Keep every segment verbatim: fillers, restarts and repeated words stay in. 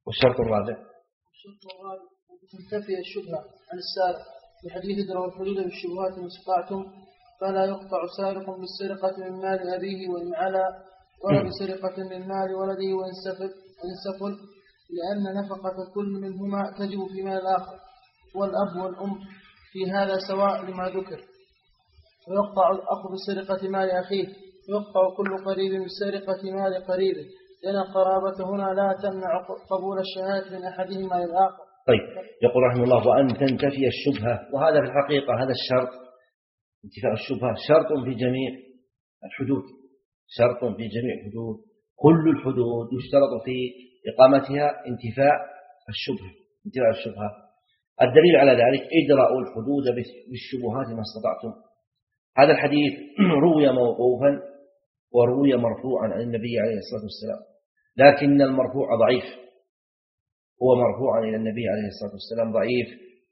والشرط الرابع الشرط الرابع تنتفي الشبهة عن السارق بحديث ادرأوا الحدود بالشبهات ما استطعتم فلا يقطع سارق بالسرقة من مال أبيه وإن علا ولا بسرقة من مال ولده وإن سفل وإن سفل لأن نفقة كل منهما تجب في مال الآخر والأب والأم في هذا سواء لما ذكر. ويقطع الأخ بسرقة مال أخيه ويقطع كل قريب بسرقة مال قريبه لأن القرابة هنا لا تمنع قبول الشهادة من أحدهما للآخر. طيب يقول رحمه الله وأن تنتفي الشبهة، وهذا في الحقيقة هذا الشرط انتفاء الشبهة شرط في جميع الحدود، شرط في جميع الحدود، كل الحدود يشترط في إقامتها انتفاء الشبهة انتفاء الشبهة. الدليل على ذلك ادرأوا الحدود بالشبهات ما استطعتم. هذا الحديث روي موقوفا وروي مرفوعا عن النبي عليه الصلاة والسلام، لكن المرفوع ضعيف، هو مرفوعا إلى النبي عليه الصلاة والسلام ضعيف،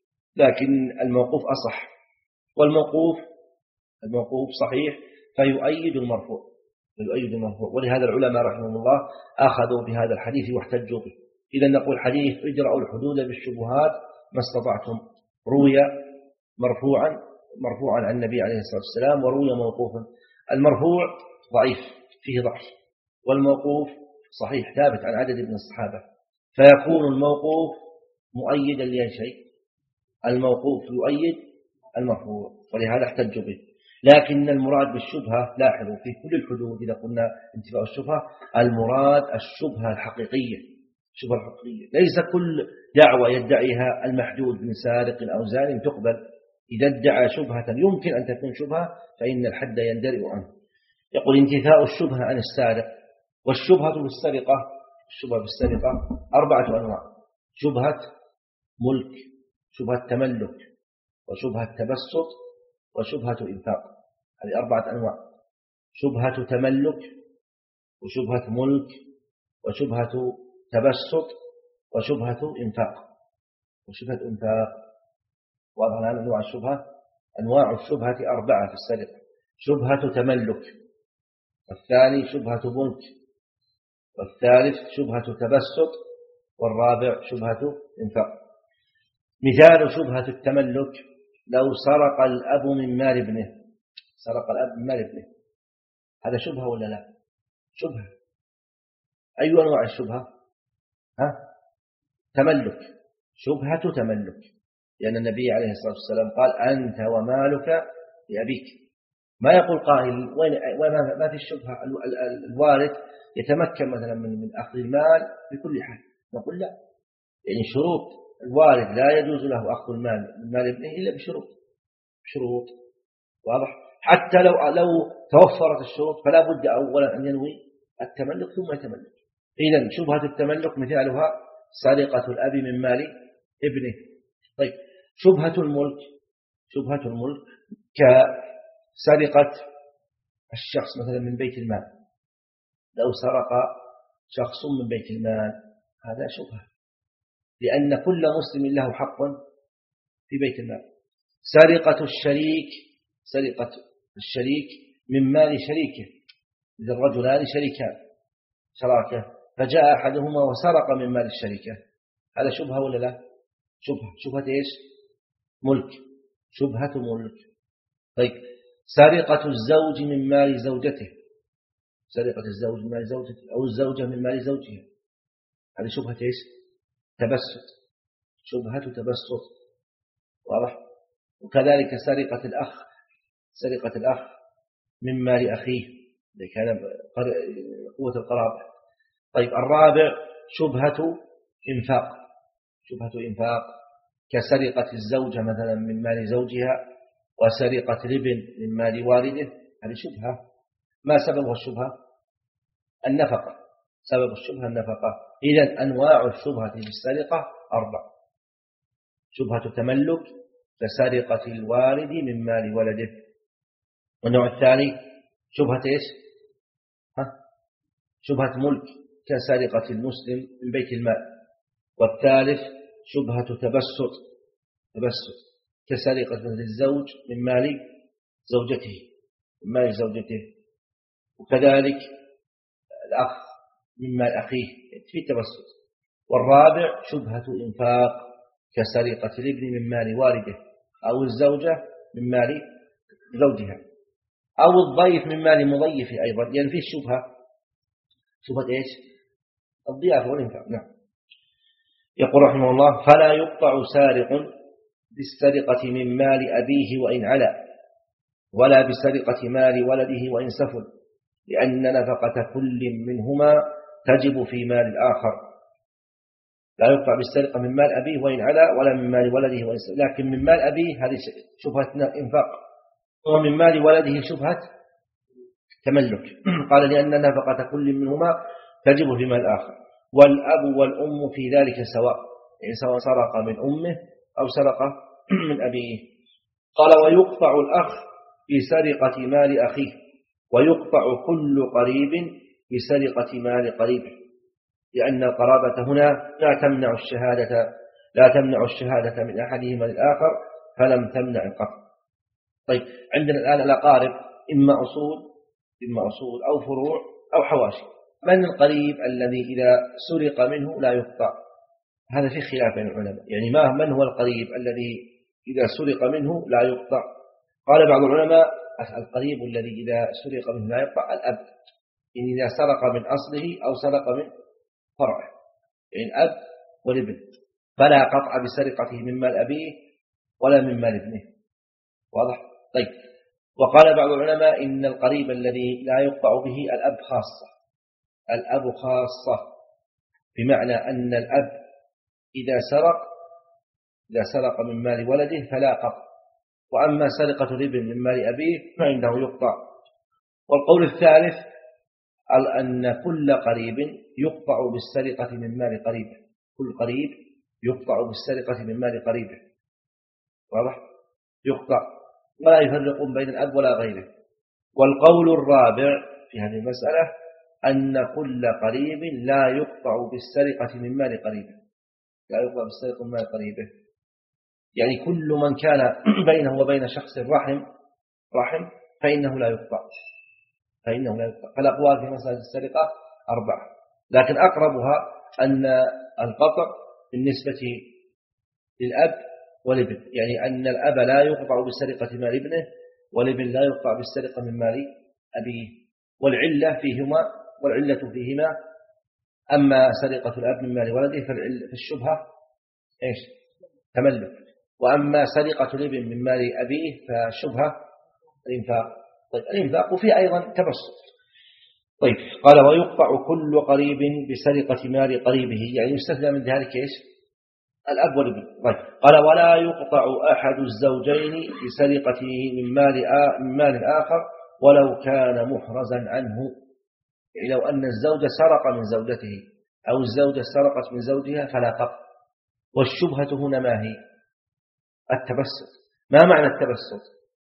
لكن الموقوف أصح، والموقوف الموقوف صحيح فيؤيد المرفوع فيؤيد المرفوع ولهذا العلماء رحمهم الله أخذوا بهذا الحديث واحتجوا به. إذا نقول حديث اجرأوا الحدود بالشبهات ما استطعتم روي مرفوعا مرفوعا عن النبي عليه الصلاة والسلام وروي موقوفا. المرفوع ضعيف فيه ضعف، والموقوف صحيح ثابت عن عدد من الصحابة، فيكون الموقوف مؤيدا لأي شيء، الموقوف يؤيد المرفوع، ولهذا احتجوا به. لكن المراد بالشبهة لاحظوا في كل الحدود إذا قلنا انتفاء الشبهة المراد الشبهة الحقيقية، الشبهة الحقيقية، ليس كل دعوة يدعيها المحدود من سارق أو زان تقبل. إذا ادعى شبهة يمكن أن تكون شبهة فإن الحد يندرئ عنه. يقول انتفاء الشبهة عن السارق. والشبهة بالسرقة الشبهة بالسرقة أربعة أنواع: شبهة ملك، شبهة تملك، وشبهة تبسط، وشبهة إنفاق. هذه أربعة أنواع: شبهة تملك، وشبهة ملك، وشبهة تبسط، وشبهة إنفاق. وشبهة إنفاق واضح الآن أنواع الشبهة. أنواع الشبهة أربعة في السرقة: شبهة تملك، والثاني شبهة ملك، والثالث شبهة تبسط، والرابع شبهة إنفاق. مثال شبهة التملك: لو سرق الأب من مال ابنه، سرق الأب من مال ابنه، هذا شبهة ولا لا؟ شبهة. أي أنواع الشبهة؟ ها؟ تملك، شبهة تملك، لأن النبي عليه الصلاة والسلام قال أنت ومالك لأبيك. ما يقول قائل وين ما في الشبهة، الوارث يتمكن مثلا من من أخذ المال بكل حال. نقول لا، يعني شروط الوارث لا يجوز له أخذ المال من مال ابنه إلا بشروط بشروط واضح. حتى لو لو توفرت الشروط فلا بد أولا أن ينوي التملك ثم يتملك. إذن شبهة التملك مثالها سرقة الأب من مال ابنه. طيب شبهة الملك، شبهة الملك كسرقة الشخص مثلا من بيت المال، لو سرق شخص من بيت المال هذا شبهة، لأن كل مسلم له حق في بيت المال. سرقة الشريك، سرقة الشريك من مال شريكه، إذا الرجلان شريكان شراكة فجاء أحدهما وسرق من مال الشركة، هذا شبهة ولا لا؟ شبهة. شبهة إيش؟ ملك، شبهة ملك. طيب سرقة الزوج من مال زوجته، سرقة الزوج من مال زوجته أو الزوجة من مال زوجها، هذه شبهة إيش؟ تبسط، شبهة تبسط واضح. وكذلك سرقة الأخ، سرقة الأخ من مال أخيه إذا كان قوة القرابة. طيب الرابع شبهة إنفاق، شبهة إنفاق كسرقة الزوجة مثلا من مال زوجها وسرقة الابن من مال والده، هذه شبهة. ما سبب الشبهة؟ النفقة، سبب الشبهة النفقة. إذن أنواع الشبهة في السرقة أربع: شبهة تملك كسرقة الوالد من مال ولده، والنوع الثاني شبهة إيش؟ ها؟ شبهة ملك كسرقة المسلم من بيت المال، والثالث شبهة تبسط، تبسط كسرقة الزوج من مال زوجته، من مال زوجته، وكذلك الأخ من مال أخيه في التبسط. والرابع شبهة إنفاق كسرقة الابن من مال والده أو الزوجة من مال زوجها أو الضيف من مال مضيفه أيضا، يعني فيه شبهة شبهة إيش؟ الضيافة والإنفاق. نعم. يقول رحمه الله: فلا يقطع سارق بالسرقة من مال أبيه وإن علا، ولا بسرقة مال ولده وإن سفل، لأن نفقة كل منهما تجب في مال الآخر. لا يقطع بالسرقة من مال أبيه وإن علا، ولا من مال ولده وإن سفل، لكن من مال أبيه هذه شبهة إنفاق، ومن مال ولده شبهة تملك. قال: لأن نفقة كل منهما تجب في مال الآخر. والأب والأم في ذلك سواء، يعني سواء سرق من أمه أو سرق من أبيه. قال: ويقطع الأخ بسرقة مال أخيه، ويقطع كل قريب بسرقة مال قريبه، لأن القرابة هنا لا تمنع الشهادة لا تمنع الشهادة من أحدهما للآخر، فلم تمنع القطع. طيب، عندنا الآن الأقارب إما أصول إما أصول أو فروع أو حواشي. من القريب الذي إذا سرق منه لا يقطع؟ هذا في خلاف بين العلماء، يعني ما من هو القريب الذي إذا سرق منه لا يقطع؟ قال بعض العلماء: القريب الذي إذا سرق منه لا يقطع الأب، إن إذا سرق من أصله أو سرق من فرعه، يعني الأب والابن، فلا قطع بسرقته من مال أبيه ولا من مال ابنه. واضح؟ طيب. وقال بعض العلماء: إن القريب الذي لا يقطع به الأب خاصة، الأب خاصة، بمعنى أن الأب إذا سرق إذا سرق من مال ولده فلا قطع، وأما سرقة الابن من مال أبيه فإنه يقطع. والقول الثالث أن كل قريب يقطع بالسرقة من مال قريبه، كل قريب يقطع بالسرقة من مال قريبه. واضح؟ يقطع، ولا يفرقون بين الأب ولا غيره. والقول الرابع في هذه المسألة أن كل قريب لا يقطع بالسرقة من مال قريبه، لا يقطع بالسرقة من مال قريبه، يعني كل من كان بينه وبين شخص رحم رحم فإنه لا يقطع فإنه لا يقطع. فالأقوال في مسألة السرقة أربعة، لكن أقربها أن القطع بالنسبة للأب والابن، يعني أن الأب لا يقطع بالسرقة مال ابنه، والابن لا يقطع بالسرقة من مال أبيه. والعلة فيهما والعلة فيهما أما سرقة الأب من مال ولده فالشبهة إيش؟ تملك، وأما سرقة الابن من مال أبيه فالشبهة الإنفاق. طيب، الإنفاق وفيه أيضا تبسط. طيب، قال: ويقطع كل قريب بسرقة مال قريبه، يعني يستثنى من ذلك إيش؟ الأب والابن. طيب، قال: ولا يقطع أحد الزوجين بسرقته من مال آ... من مال الآخر ولو كان محرزا عنه، يعني لو أن الزوج سرق من زوجته أو الزوجة سرقت من زوجها فلا قطع. والشبهة هنا ما هي؟ التبسط. ما معنى التبسط؟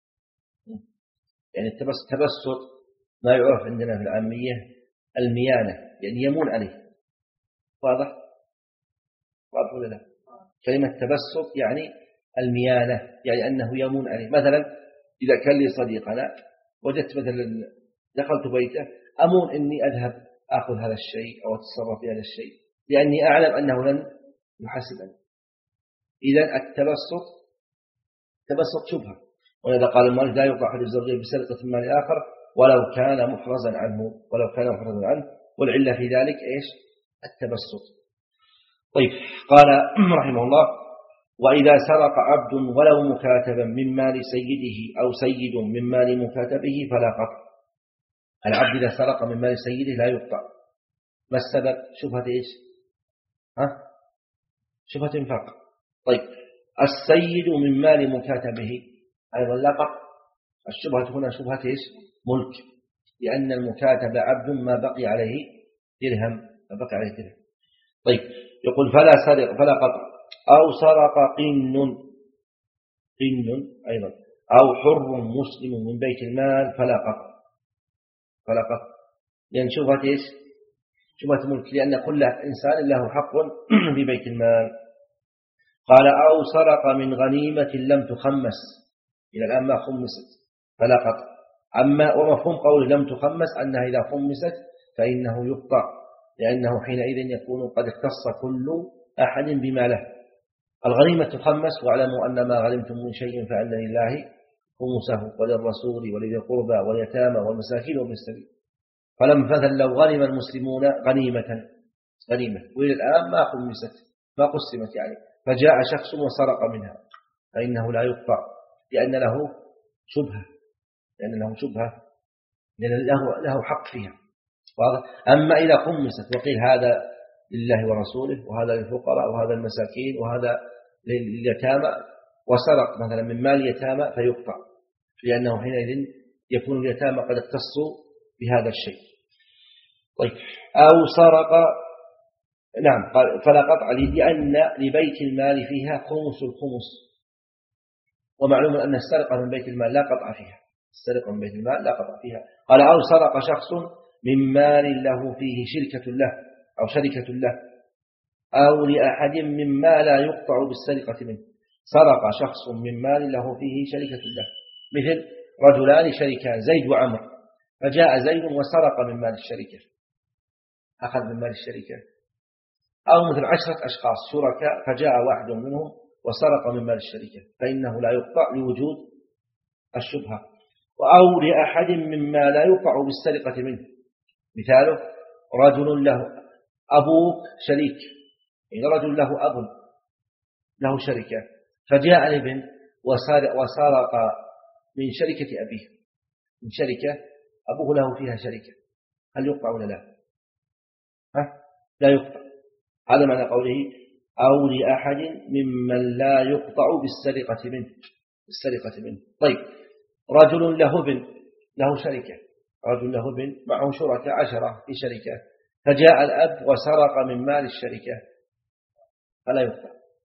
يعني التبسط تبسط ما يعرف عندنا في العامية الميانة، يعني يمون عليه. واضح؟ واضح ولا لا؟ كلمة تبسط يعني الميانة، يعني أنه يمون عليه. مثلا إذا كان لي صديق أنا وجدت مثلا دخلت بيته، أمون إني أذهب أخذ هذا الشيء أو أتصرف في هذا الشيء لأني أعلم أنه لن يحاسبني. إذن التبسط تبسط شبهة. ولذا قال المؤلف: لا يقطع أحد الزوجين بسرقة مال الآخر ولو كان محرزا عنه ولو كان محرزا عنه والعلة في ذلك إيش؟ التبسط. طيب، قال رحمه الله: وإذا سرق عبد ولو مكاتبا من مال سيده أو سيد من مال مكاتبه فلا قطع. العبد إذا سرق من مال سيده لا يقطع. ما السبب؟ شبهة إيش؟ ها؟ شبهة انفاق. طيب، السيد من مال مكاتبه أيضا لا قطع. الشبهة هنا شبهة إيش؟ ملك، لأن المكاتب عبد ما بقي عليه درهم ما بقي عليه درهم. طيب، يقول: فلا سرق فلا قطع. أو سرق قن قن أيضا أو حر مسلم من بيت المال فلا قطع فلا قطع لأن شبهة إيش؟ شبهة ملك، لأن كل إنسان له حق في بيت المال. قال: أو سرق من غنيمة لم تخمس، إلى الآن ما خمست فلا قطع. أما ومفهوم قول لم تخمس أنها إذا خمست فإنه يقطع، لأنه حينئذ يكون قد اختص كل أحد بما له. الغنيمة تخمس، واعلموا أن ما غنمتم من شيء فأن لله خمسه وللرسول ولذي القربى واليتامى والمساكين وابن السبيل. فلما مثلا لو غنم المسلمون غنيمة غنيمة وإلى الآن ما خمست ما قسمت يعني، فجاء شخص وسرق منها فإنه لا يقطع لأن له شبهة لأن له شبهة لأن له, له حق فيها. أما إذا خمست وقيل هذا لله ورسوله وهذا للفقراء وهذا المساكين وهذا لليتامى وسرق مثلا من مال اليتامى فيقطع، لأنه حينئذ يكون اليتامى قد اختصوا بهذا الشيء. طيب أو سرق، نعم فلا قطع لأن لبيت المال فيها خمس الخمس، ومعلوم أن السرقة من بيت المال لا قطع فيها السرقة من بيت المال لا قطع فيها. قال أو سرق شخص من مال له فيه شركة له أو شركة له أو لأحد مما لا يقطع بالسرقة منه. سرق شخص من مال له فيه شركة له، مثل رجلان شريكان زيد وعمر، فجاء زيد وسرق من مال الشركة أخذ من مال الشركة، أو مثل عشرة أشخاص شركاء فجاء واحد منهم وسرق من مال الشركة فإنه لا يقطع لوجود الشبهة. أو لأحد مما لا يقطع بالسرقة منه، مثاله رجل له أبوك شريك، يعني رجل له أب له شركة فجاء الابن وسرق من شركة أبيه، من شركة أبوه له فيها شركة، هل يقطع ولا لا؟ ها؟ لا يقطع. هذا معنى قوله أو لأحد ممن لا يقطع بالسرقة منه بالسرقة منه. طيب رجل له ابن له شركة رجل له ابن معه شركاء عشرة في شركة، فجاء الأب وسرق من مال الشركة فلا يقطع.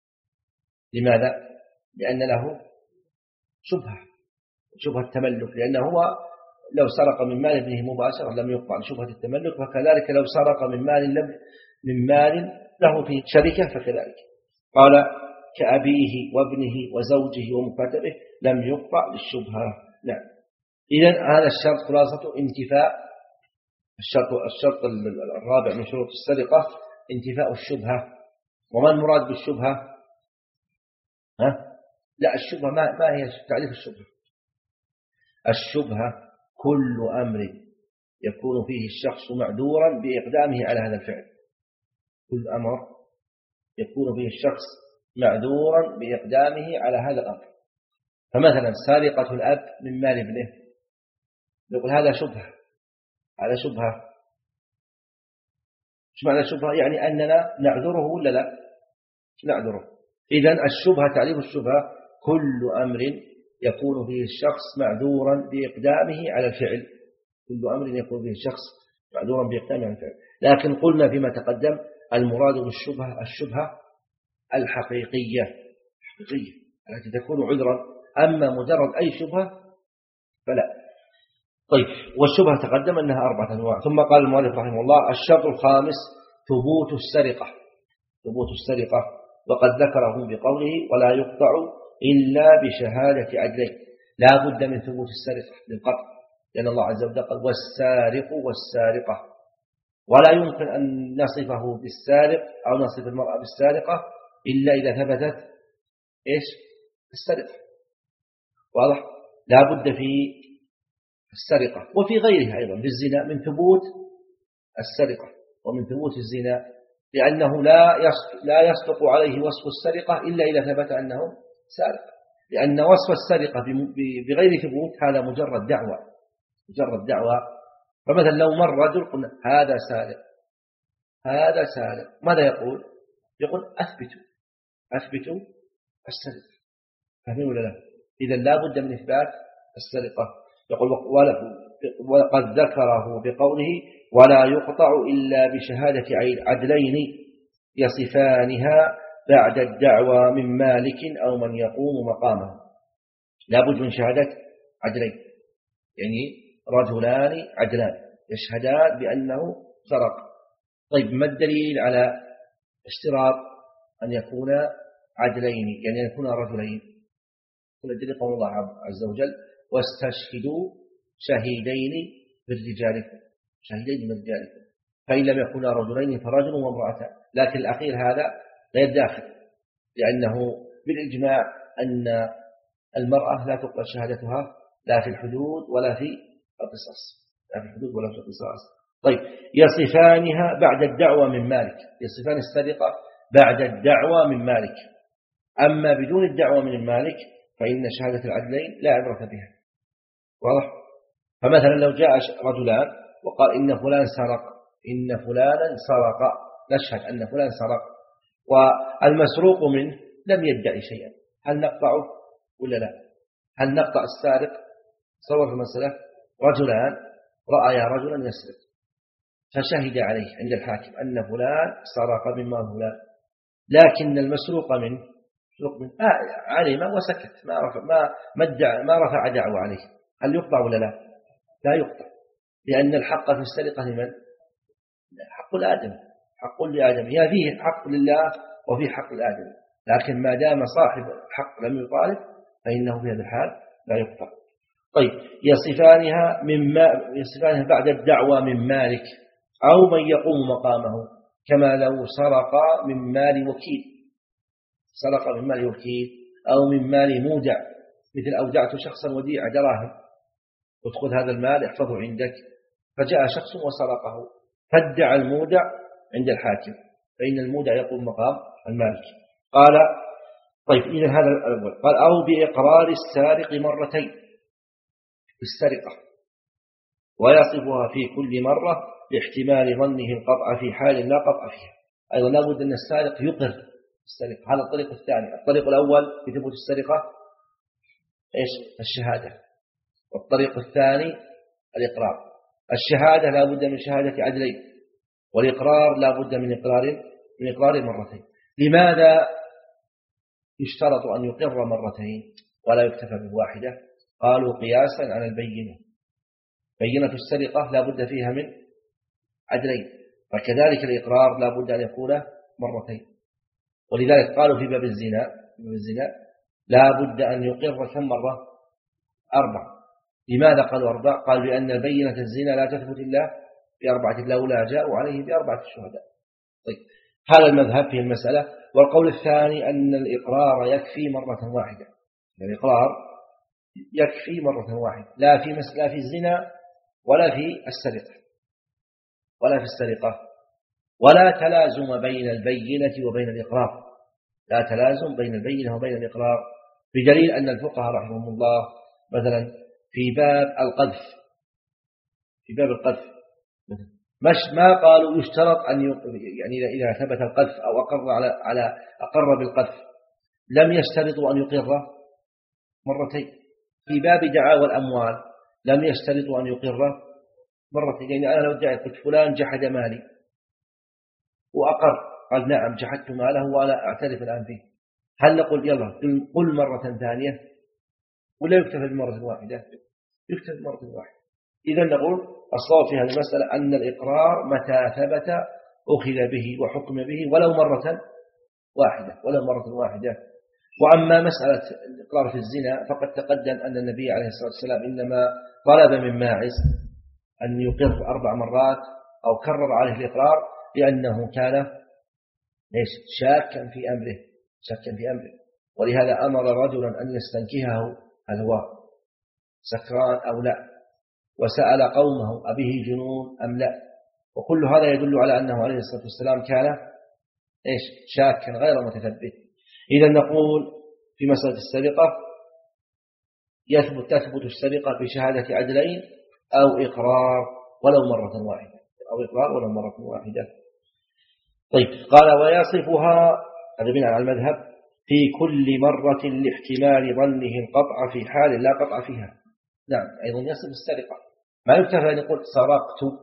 لماذا؟ لأن له شبهة شبهة التملك، لأنه هو لو سرق من مال ابنه مباشرة لم يقطع لشبهة التملك، فكذلك لو سرق من مال من مال له في شركة فكذلك. قال كأبيه وابنه وزوجه ومكاتبه لم يقطع للشبهة. نعم. إذن هذا الشرط خلاصة انتفاء الشرط الشرط الرابع من شروط السرقة انتفاء الشبهة. وما المراد بالشبهة؟ ها؟ لا الشبهة ما, ما هي تعريف الشبهة؟ الشبهة كل أمر يكون فيه الشخص معذورا بإقدامه على هذا الفعل. كل أمر يكون فيه الشخص معذورا بإقدامه على هذا الأمر. فمثلا سرقة الأب من مال ابنه نقول هذا شبهة هذا شبهة. ايش معنى الشبهة؟ يعني أننا نعذره ولا لا نعذره. إذن الشبهة تعريف الشبهة كل أمر يكون فيه الشخص معذورا بإقدامه على الفعل. كل أمر يكون فيه الشخص معذورا بإقدامه على الفعل. لكن قلنا فيما تقدم المراد بالشبهة الشبهة الحقيقية الحقيقية التي تكون عذرا، أما مجرد أي شبهة فلا. طيب والشبهة تقدم أنها أربعة أنواع. ثم قال المؤلف رحمه الله الشرط الخامس ثبوت السرقة ثبوت السرقة وقد ذكره بقوله ولا يقطع إلا بشهادة عدلين. لا بد من ثبوت السرقة للقطع، لأن الله عز وجل قال والسارق والسارقة، ولا يمكن أن نصفه بالسارق أو نصف المرأة بالسارقة إلا إذا ثبتت إيش السرقة. واضح؟ لا بد في السرقة وفي غيرها أيضا بالزنا من ثبوت السرقة ومن ثبوت الزنا، لأنه لا لا يصدق عليه وصف السرقة إلا إذا ثبت أنه سارق، لأن وصف السرقة بغير ثبوت هذا مجرد دعوة مجرد دعوة. فمثلا لو مر رجل قلنا هذا سارق هذا سارق، ماذا يقول؟ يقول أثبتوا أثبتوا السرقة. فهمين ولا لا؟ إذا لا بد من إثبات السرقة. يقول وقد ذكره بقوله ولا يقطع إلا بشهادة عدلين يصفانها بعد الدعوى من مالك أو من يقوم مقامه. لا بد من شهادة عدلين، يعني رجلان عدلان يشهدان بأنه سرق. طيب ما الدليل على اشتراط أن يكون عدلين يعني أن يكون رجلين؟ كل الدليل قول الله عز وجل واستشهدوا شهيدين من رجالكم شهيدين من رجالكم. فإن لم يكونا رجلين فرجل وامرأتان، لكن الأخير هذا غير داخل، لأنه بالإجماع أن المرأة لا تقبل شهادتها لا في الحدود ولا في القصاص، لا في الحدود ولا في القصاص. طيب، يصفانها بعد الدعوة من مالك، يصفان السرقة بعد الدعوة من مالك. أما بدون الدعوة من المالك فإن شهادة العدلين لا عبرة بها. واضح؟ فمثلا لو جاء رجلان وقال إن فلان سرق، إن فلانا سرق، نشهد أن فلان سرق، والمسروق منه لم يدعي شيئا، هل نقطعه ولا لا؟ هل نقطع السارق؟ صور في المسألة رجلان رأيا رجلا يسرق فشهد عليه عند الحاكم أن فلان سرق من مال فلان، لكن المسروق منه من آه علم وسكت، ما رفع ما مدع ما رفع دعوة عليه، هل يقطع ولا لا؟ لا يقطع، لأن الحق في السرقة لمن؟ حق الآدم، حق لآدم، هي فيه حق لله وفيه حق الآدم، لكن ما دام صاحب الحق لم يطالب فإنه في هذا الحال لا يقطع. طيب، يصفانها مما يصفانها بعد الدعوة من مالك أو من يقوم مقامه، كما لو سرق من مال وكيل، سرق من مال وكيل أو من مال مودع، مثل أودعت شخصا وديعة دراهم وتأخذ هذا المال احفظه عندك، فجاء شخص وسرقه فادعى المودع عند الحاكم، فإن المودع يقوم مقام المالك. قال طيب إذا هذا الأول. قال أو بإقرار السارق مرتين بالسرقة ويصفها في كل مرة لاحتمال ظنه القطع في حال لا قطع فيها. أيضا لابد أن السارق يقر السرقة، هذا الطريق الثاني. الطريق الأول في ثبوت السرقة إيش؟ الشهادة، والطريق الثاني الإقرار. الشهادة لابد من شهادة عدلين، والإقرار لابد من إقرار من إقرار مرتين. لماذا يشترط أن يقر مرتين ولا يكتفى بواحدة؟ قالوا قياسا على البينة، بينة السرقة لابد فيها من عدلين، فكذلك الإقرار لابد أن يكون مرتين. ولذلك قالوا في باب الزنا في باب الزنا لابد أن يقر كم مرة؟ أربع. لماذا قالوا أربع؟ قال لأن بينة الزنا لا تثبت إلا بأربعة، لولا جاءوا عليه بأربعة الشهداء. طيب، هذا المذهب في المسألة. والقول الثاني أن الإقرار يكفي مرة واحدة، يعني الإقرار يكفي مرة واحدة، لا في مسألة في الزنا ولا في السرقة ولا في السرقة ولا تلازم بين البينة وبين الإقرار، لا تلازم بين البينة وبين الإقرار، بدليل أن الفقهاء رحمهم الله مثلا في باب القذف في باب القذف مش ما قالوا يشترط أن يعني إذا ثبت القذف أو أقر على على أقر بالقذف لم يشترطوا أن يقر مرتين. في باب دعاوى الأموال لم يشترطوا أن يقر مرتين، يعني أنا لو ادعيت قلت فلان جحد مالي وأقر، قال نعم جحدت ماله وأنا أعترف الآن فيه، هل نقول يلا قل مرة ثانية ولا يكتفى بمرة واحدة؟ يكتفى بمرة واحدة. إذا نقول الصواب في هذه المسألة أن الإقرار متى ثبت أخذ به وحكم به ولو مرة واحدة ولو مرة واحدة. وأما مسألة الإقرار في الزنا فقد تقدم أن النبي عليه الصلاة والسلام إنما طلب من ماعز أن يقر أربع مرات أو كرر عليه الإقرار لأنه كان ليش شاكا في أمره شاكا في أمره ولهذا أمر رجلا أن يستنكهه هل هو سكران أو لا، وسأل قومه أبيه جنون أم لا، وكل هذا يدل على أنه عليه الصلاة والسلام كان إيش شاكا غير متثبت. إذا نقول في مسألة السرقة يثبت تثبت السرقة بشهادة عدلين أو إقرار ولو مرة واحدة أو إقرار ولو مرة واحدة. طيب، قال ويصفها هذا بناء على المذهب في كل مرة لاحتمال ظنه القطع في حال لا قطع فيها. نعم، أيضا يصف السرقة، ما يكتفى أن يقول سرقت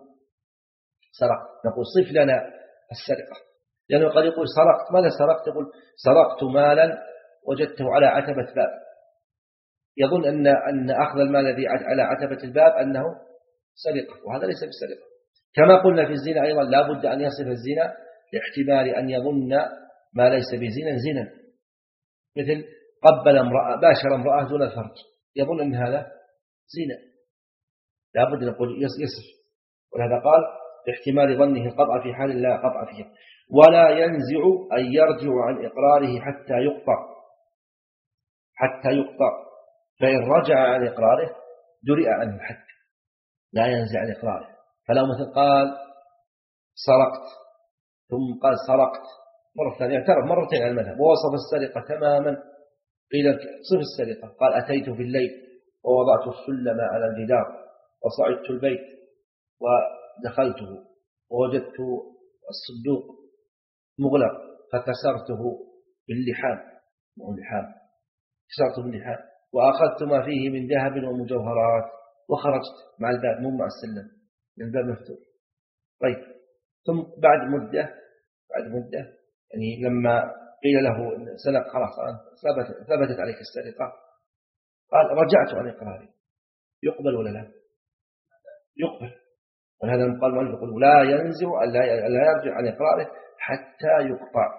سرقت، نقول صف لنا السرقة، لأنه قد يقول سرقت، ماذا سرقت؟ يقول سرقت مالا وجدته على عتبة باب، يظن أن أن أخذ المال الذي على عتبة الباب أنه سرقة، وهذا ليس بالسرقة. كما قلنا في الزنا أيضا لا بد أن يصف الزنا لاحتمال أن يظن ما ليس بزنا زنا، مثل قبل امرأة باشر امرأة دون الفرج يظن أن هذا زنا، لا بد نقول يصف. ولهذا قال باحتمال ظنه القطع في حال لا قطع فيه. ولا ينزع أن يرجع عن إقراره حتى يقطع حتى يقطع فإن رجع عن إقراره درئ عنه الحد، لا ينزع عن إقراره. فلو مثل قال سرقت ثم قال سرقت مرة ثانية، اعترف مرتين على المذهب ووصف السرقة تماما، قيل صف السرقة، قال أتيت في الليل ووضعت السلم على الجدار وصعدت البيت ودخلته ووجدت الصندوق مغلق فكسرته باللحام واللحام كسرته باللحام وأخذت ما فيه من ذهب ومجوهرات وخرجت مع الباب مو مع السلم، الباب مفتوح. طيب ثم بعد مدة بعد مدة يعني لما قيل له سرق خلاص ثبت ثبتت عليك السرقة، قال رجعت عن إقراري، يقبل ولا لا؟ يقبل. ولهذا قال المؤلف يقول لا ينزع لا يرجع عن إقراره حتى يقطع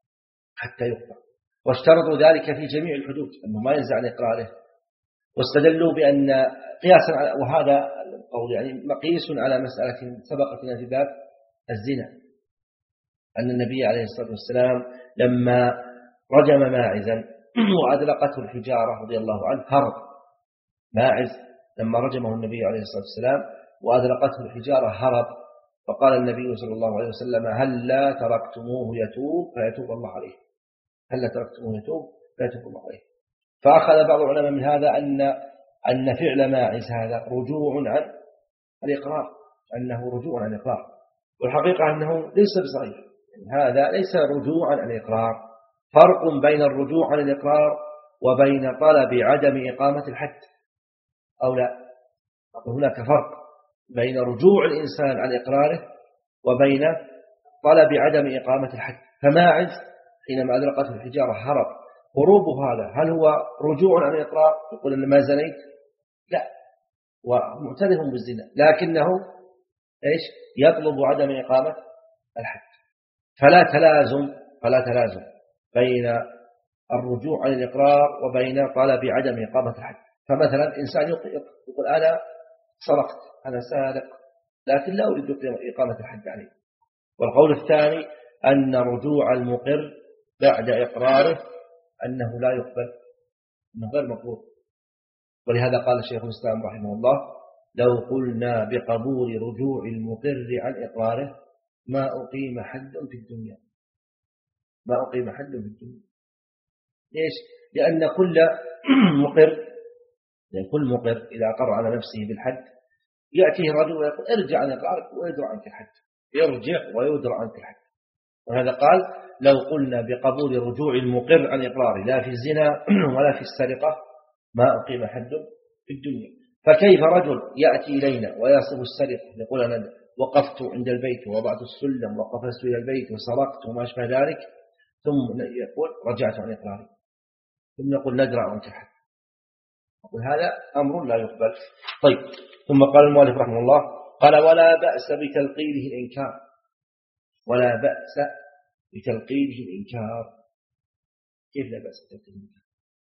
حتى يقطع واشترطوا ذلك في جميع الحدود أنه ما ينزع عن إقراره، واستدلوا بأن قياسا على وهذا القول يعني مقيس على مسألة سبقت لنا في باب الزنا، أن النبي عليه الصلاة والسلام لما رجم ماعزا وأدلقته الحجارة رضي الله عنه هرب. ماعز لما رجمه النبي عليه الصلاة والسلام وأدلقته الحجارة هرب، فقال النبي صلى الله عليه وسلم هل لا تركتموه يتوب فيتوب الله عليه، هل لا تركتموه يتوب فيتوب الله عليه. فأخذ بعض العلماء من هذا أن أن فعل ماعز هذا رجوع عن الإقرار، أنه رجوع عن الإقرار، والحقيقة أنه ليس بصحيح، يعني هذا ليس رجوعا عن الإقرار. فرق بين الرجوع عن الإقرار وبين طلب عدم إقامة الحد أو لا. هناك فرق بين رجوع الإنسان عن إقراره وبين طلب عدم إقامة الحد. فماعز حينما أدرقته الحجارة هرب، هروبه هذا هل هو رجوع عن الإقرار يقول أن ما زنيت؟ لا، ومعترف بالزنا، لكنه إيش يطلب عدم إقامة الحد. فلا تلازم فلا تلازم بين الرجوع عن الإقرار وبين طلب عدم إقامة الحد. فمثلا إنسان يقول أنا سرقت أنا سارق لكن لا أريد إقامة الحد عليه. والقول الثاني أن رجوع المقر بعد إقراره أنه لا يقبل، أنه غير مقبول. ولهذا قال شيخ الإسلام رحمه الله لو قلنا بقبول رجوع المقر عن إقراره ما أقيم حد في الدنيا، ما أقيم حد في الدنيا. ليش؟ لأن كل مقر لأن كل مقر إذا أقر على نفسه بالحد يأتيه رجل ويقول ارجع عن إقرارك ويدرع عنك الحد، يرجع ويدرع عنك الحد. وهذا قال لو قلنا بقبول رجوع المقر عن إقراره لا في الزنا ولا في السرقة ما أقيم حد في الدنيا. فكيف رجل يأتي إلينا ويصف السرقة يقول أنا وقفت عند البيت ووضعت السلم وقفزت إلى البيت وسرقت وما أشبه ذلك، ثم يقول رجعت عن إقراري، ثم يقول ندرع عنك الحد، وهذا أمر لا يقبل. طيب ثم قال المؤلف رحمه الله قال ولا بأس بتلقينه الإنكار، ولا بأس بتلقينه الإنكار. كيف لا بأس بتلقينه الإنكار؟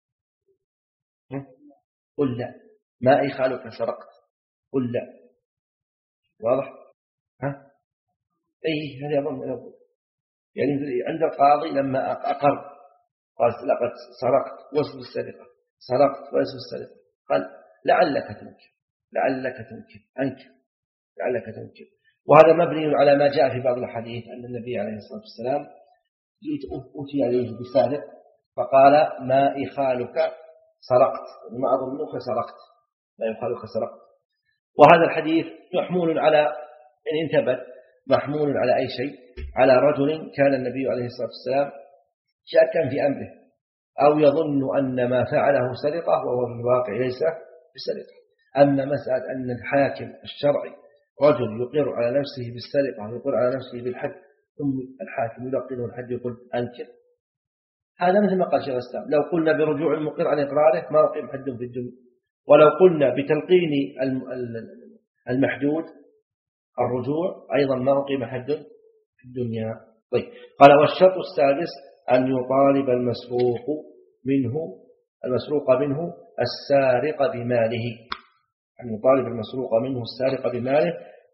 قل لا ما يخالك سرقت، قل لا، واضح؟ ها؟ أي هذا أظن أقول يعني عند القاضي لما أقر قال لقد سرقت وصف السرقة، سرقت وصف السرقة، قال لعلك تنكر لعلك تنكر أنكر لعلك تنكر. وهذا مبني على ما جاء في بعض الحديث أن النبي عليه الصلاة والسلام أتي عليه بسارق فقال ما يخالك سرقت، ما أظنك سرقت، ما يخالك سرقت. وهذا الحديث محمول على إن انتبه محمول على أي شيء، على رجل كان النبي عليه الصلاة والسلام شاكا في أمره أو يظن أن ما فعله سرقة وهو في الواقع ليس بسرقة. أما مسألة أن الحاكم الشرعي رجل يقر على نفسه بالسرقة ويقر على نفسه بالحد ثم الحاكم يلقنه الحد يقول أنكر، هذا مثل ما قال شيخ الإسلام لو قلنا برجوع المقر عن إقراره ما أقيم حد في الدنيا، ولو قلنا بتلقين المحدود الرجوع أيضا ما أقيم حد في الدنيا. طيب قال والشرط السادس أن يطالب المسروق منه المسروق منه السارق بماله، أن يطالب المسروق منه السارق بماله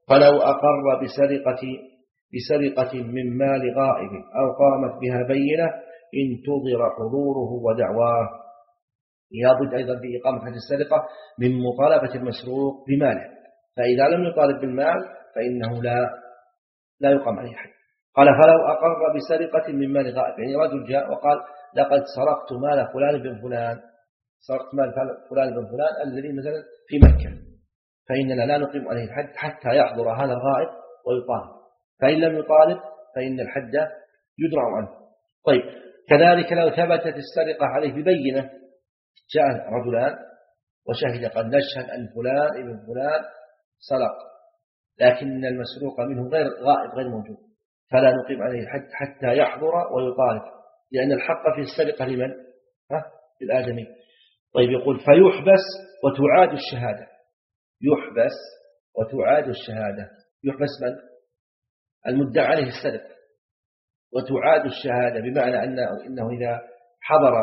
فلو أقر بسرقة بسرقة من مال غائب أو قامت بها بينة انتظر حضوره ودعواه. لابد أيضا بإقامة هذه السرقة من مطالبة المسروق بماله، فإذا لم يطالب بالمال فإنه لا لا يقام عليه حد. قال فلو أقر بسرقة من مال غائب، يعني رجل جاء وقال لقد سرقت مال فلان بن فلان، سرقت مال فلان بن فلان الذي مثلا في مكة، فإننا لا نقيم عليه الحد حتى يحضر هذا الغائب ويطالب، فإن لم يطالب فإن الحد يدرع عنه. طيب كذلك لو ثبتت السرقة عليه ببينة، جاء رجلان وشهد قد نشهد أن فلان ابن فلان سرق، لكن المسروق منه غير غائب غير موجود، فلا نقيم عليه الحد حتى يحضر ويطالب، لأن الحق في السرقة لمن؟ ها؟ للآدمي. طيب يقول فيحبس وتعاد الشهادة، يحبس وتعاد الشهادة، يحبس من؟ المدعى عليه السرقة، وتعاد الشهادة بمعنى أنه إنه إذا حضر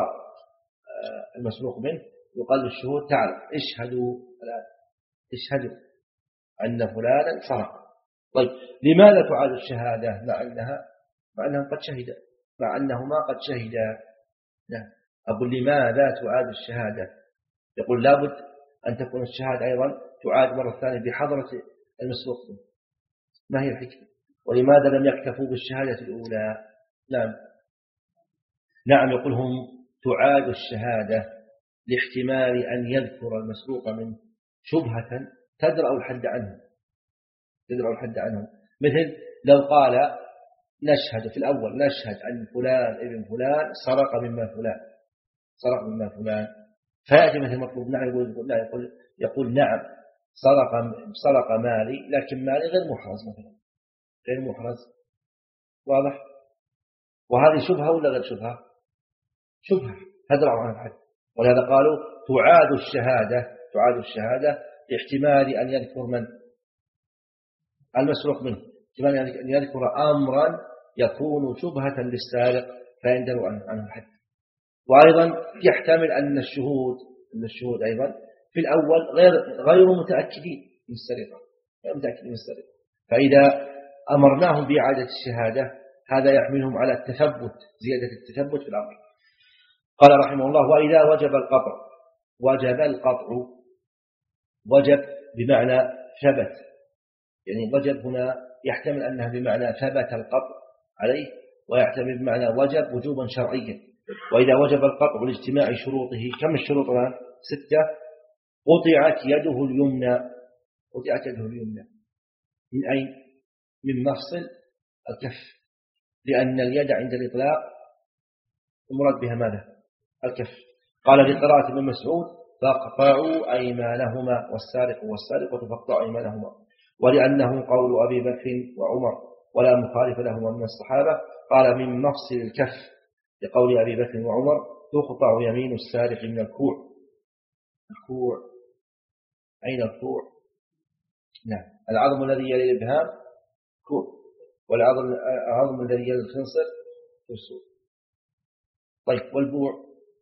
المسروق منه يقال للشهود تعالوا اشهدوا الآن، اشهدوا أن فلانا سرق. طيب لماذا تعاد الشهادة مع أنها مع أنهم قد شهدا مع أنهما قد شهدا؟ نعم. أقول لماذا تعاد الشهادة؟ يقول لابد أن تكون الشهادة أيضا تعاد مرة ثانية بحضرة المسروق. ما هي الحكمة؟ ولماذا لم يكتفوا بالشهادة الأولى؟ نعم نعم يقول هم تعاد الشهادة لاحتمال أن يذكر المسروق من شبهة تدرأ الحد عنه تدرأ الحد عنه مثل لو قال نشهد في الأول نشهد أن فلان ابن فلان سرق مما فلان سرق مما فلان، فيأتي مثل مطلوب نعم يقول, لا يقول, يقول نعم سرق سرق مالي لكن مالي غير محرز مثلا غير محرز. واضح؟ وهذه شبهة ولا غير شبهة؟ شبهة تدرأ عن الحد، ولهذا قالوا تعاد الشهادة تعاد الشهادة لاحتمال أن يذكر من المسروق منه، احتمال أن يذكر أمرا يكون شبهة للسارق فيندر عنه الحد. وأيضا يحتمل أن الشهود أن الشهود أيضا في الأول غير غير متأكدين من السرقة غير متأكدين من السرقة، فإذا أمرناهم بإعادة الشهادة هذا يحملهم على التثبت زيادة التثبت في الأمر. قال رحمه الله وإذا وجب القطع وجب القطع وجب بمعنى ثبت، يعني وجب هنا يحتمل أنها بمعنى ثبت القطع عليه، ويحتمل بمعنى وجب وجوبا شرعيا. وإذا وجب القطع لاجتماع شروطه، كم الشروط الآن؟ ستة. قطعت يده اليمنى قطعت يده اليمنى من أين؟ من مفصل الكف، لأن اليد عند الإطلاق المراد بها ماذا؟ الكف. قال لقراءة ابن مسعود فاقطعوا أيمانهما والسارق والسارقة فاقطعوا أيمانهما، ولأنه قول أبي بكر وعمر ولا مخالف لهما من الصحابة قال من مفصل الكف لقول أبي بكر وعمر تقطع يمين السارق من الكوع. الكوع أين الكوع؟ نعم العظم الذي يلي الإبهام كوع، والعظم العظم الذي يلي الخنصر كرسول. طيب والبوع؟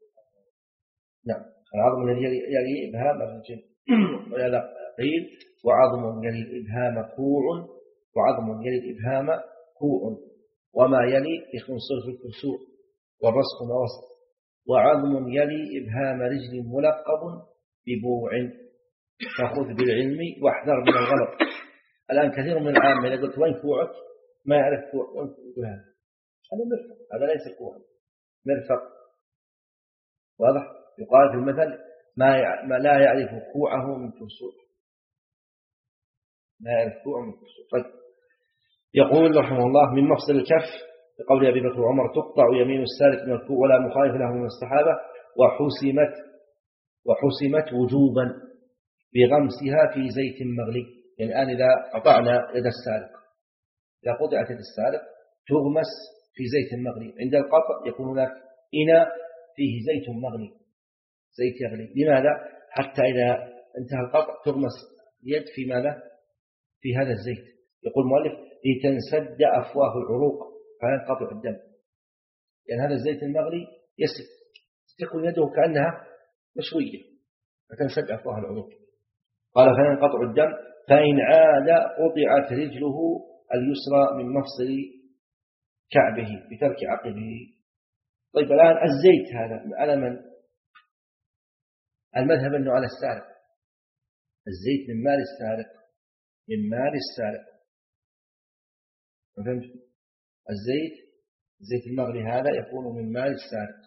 نعم العظم الذي يلي إبهام الرجل، ولهذا قيل وعظم يلي الإبهام كوع وعظم يلي الإبهام كوع وما يلي بخنصر في الكرسول والرسخ ما وسط، وعظم يلي إبهام رجل ملقب ببوع، فخذ بالعلم واحذر من الغلط. الآن كثير من العامة إذا قلت وين كوعك ما يعرف كوع، وين يقول هذا هذا مرفق، هذا ليس كوع مرفق. واضح؟ يقال في المثل ما, ما لا يعرف كوعه من كرسول، لا يعرف كوعه من كرسول. طيب يقول رحمه الله من مفصل الكف بقول أبي بكر وعمر تقطع يمين السارق من الكوع ولا مخالف له من الصحابة، وحسمت وحسمت وجوبا بغمسها في زيت مغلي. يعني الآن إذا قطعنا يد السارق، إذا قطعت يد السارق تغمس في زيت مغلي، عند القطع يكون هناك إناء فيه زيت مغلي زيت يغلي. لماذا؟ حتى إذا انتهى القطع تغمس يد في ماذا؟ في هذا الزيت. يقول المؤلف لتنسد أفواه العروق فينقطع الدم، لأن يعني هذا الزيت المغلي يسد تكون يده كأنها مشوية فتنسد أفواه العروق. قال فينقطع الدم فإن عاد قطعت رجله اليسرى من مفصل كعبه بترك عقبه. طيب الآن الزيت هذا على من؟ المذهب أنه على السارق. الزيت من مال السارق، من مال السارق. فهمت؟ الزيت زيت المغلي هذا يكون من مال السارق.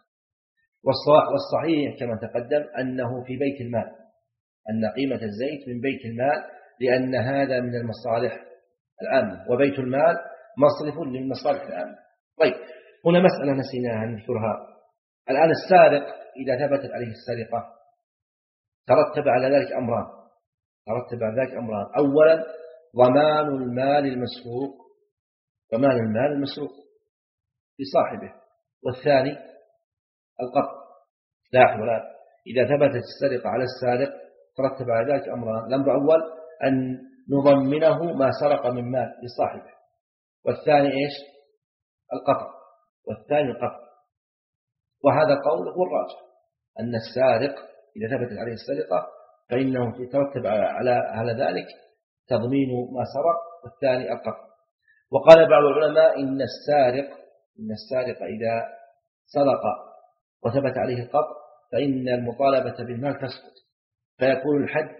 والصحيح كما تقدم أنه في بيت المال، أن قيمة الزيت من بيت المال، لأن هذا من المصالح العامة، وبيت المال مصرف للمصالح العامة. طيب هنا مسألة نسيناها نذكرها الآن. السارق إذا ثبتت عليه السرقة ترتب على ذلك أمران ترتب على ذلك أمران أولا ضمان المال المسروق، ضمان المال المسروق لصاحبه، والثاني القطع. لاحظوا الآن إذا ثبتت السرقة على السارق ترتب على ذلك أمران. الأمر الأول أن نضمنه ما سرق من مال لصاحبه، والثاني إيش؟ القطع، والثاني القطع. وهذا قول هو الراجح أن السارق إذا ثبتت عليه السرقة فإنه يترتب على على ذلك تضمين ما سرق، والثاني القطع. وقال بعض العلماء إن السارق إن السارق إذا سرق وثبت عليه القطع فإن المطالبة بالمال تسقط، فيكون الحد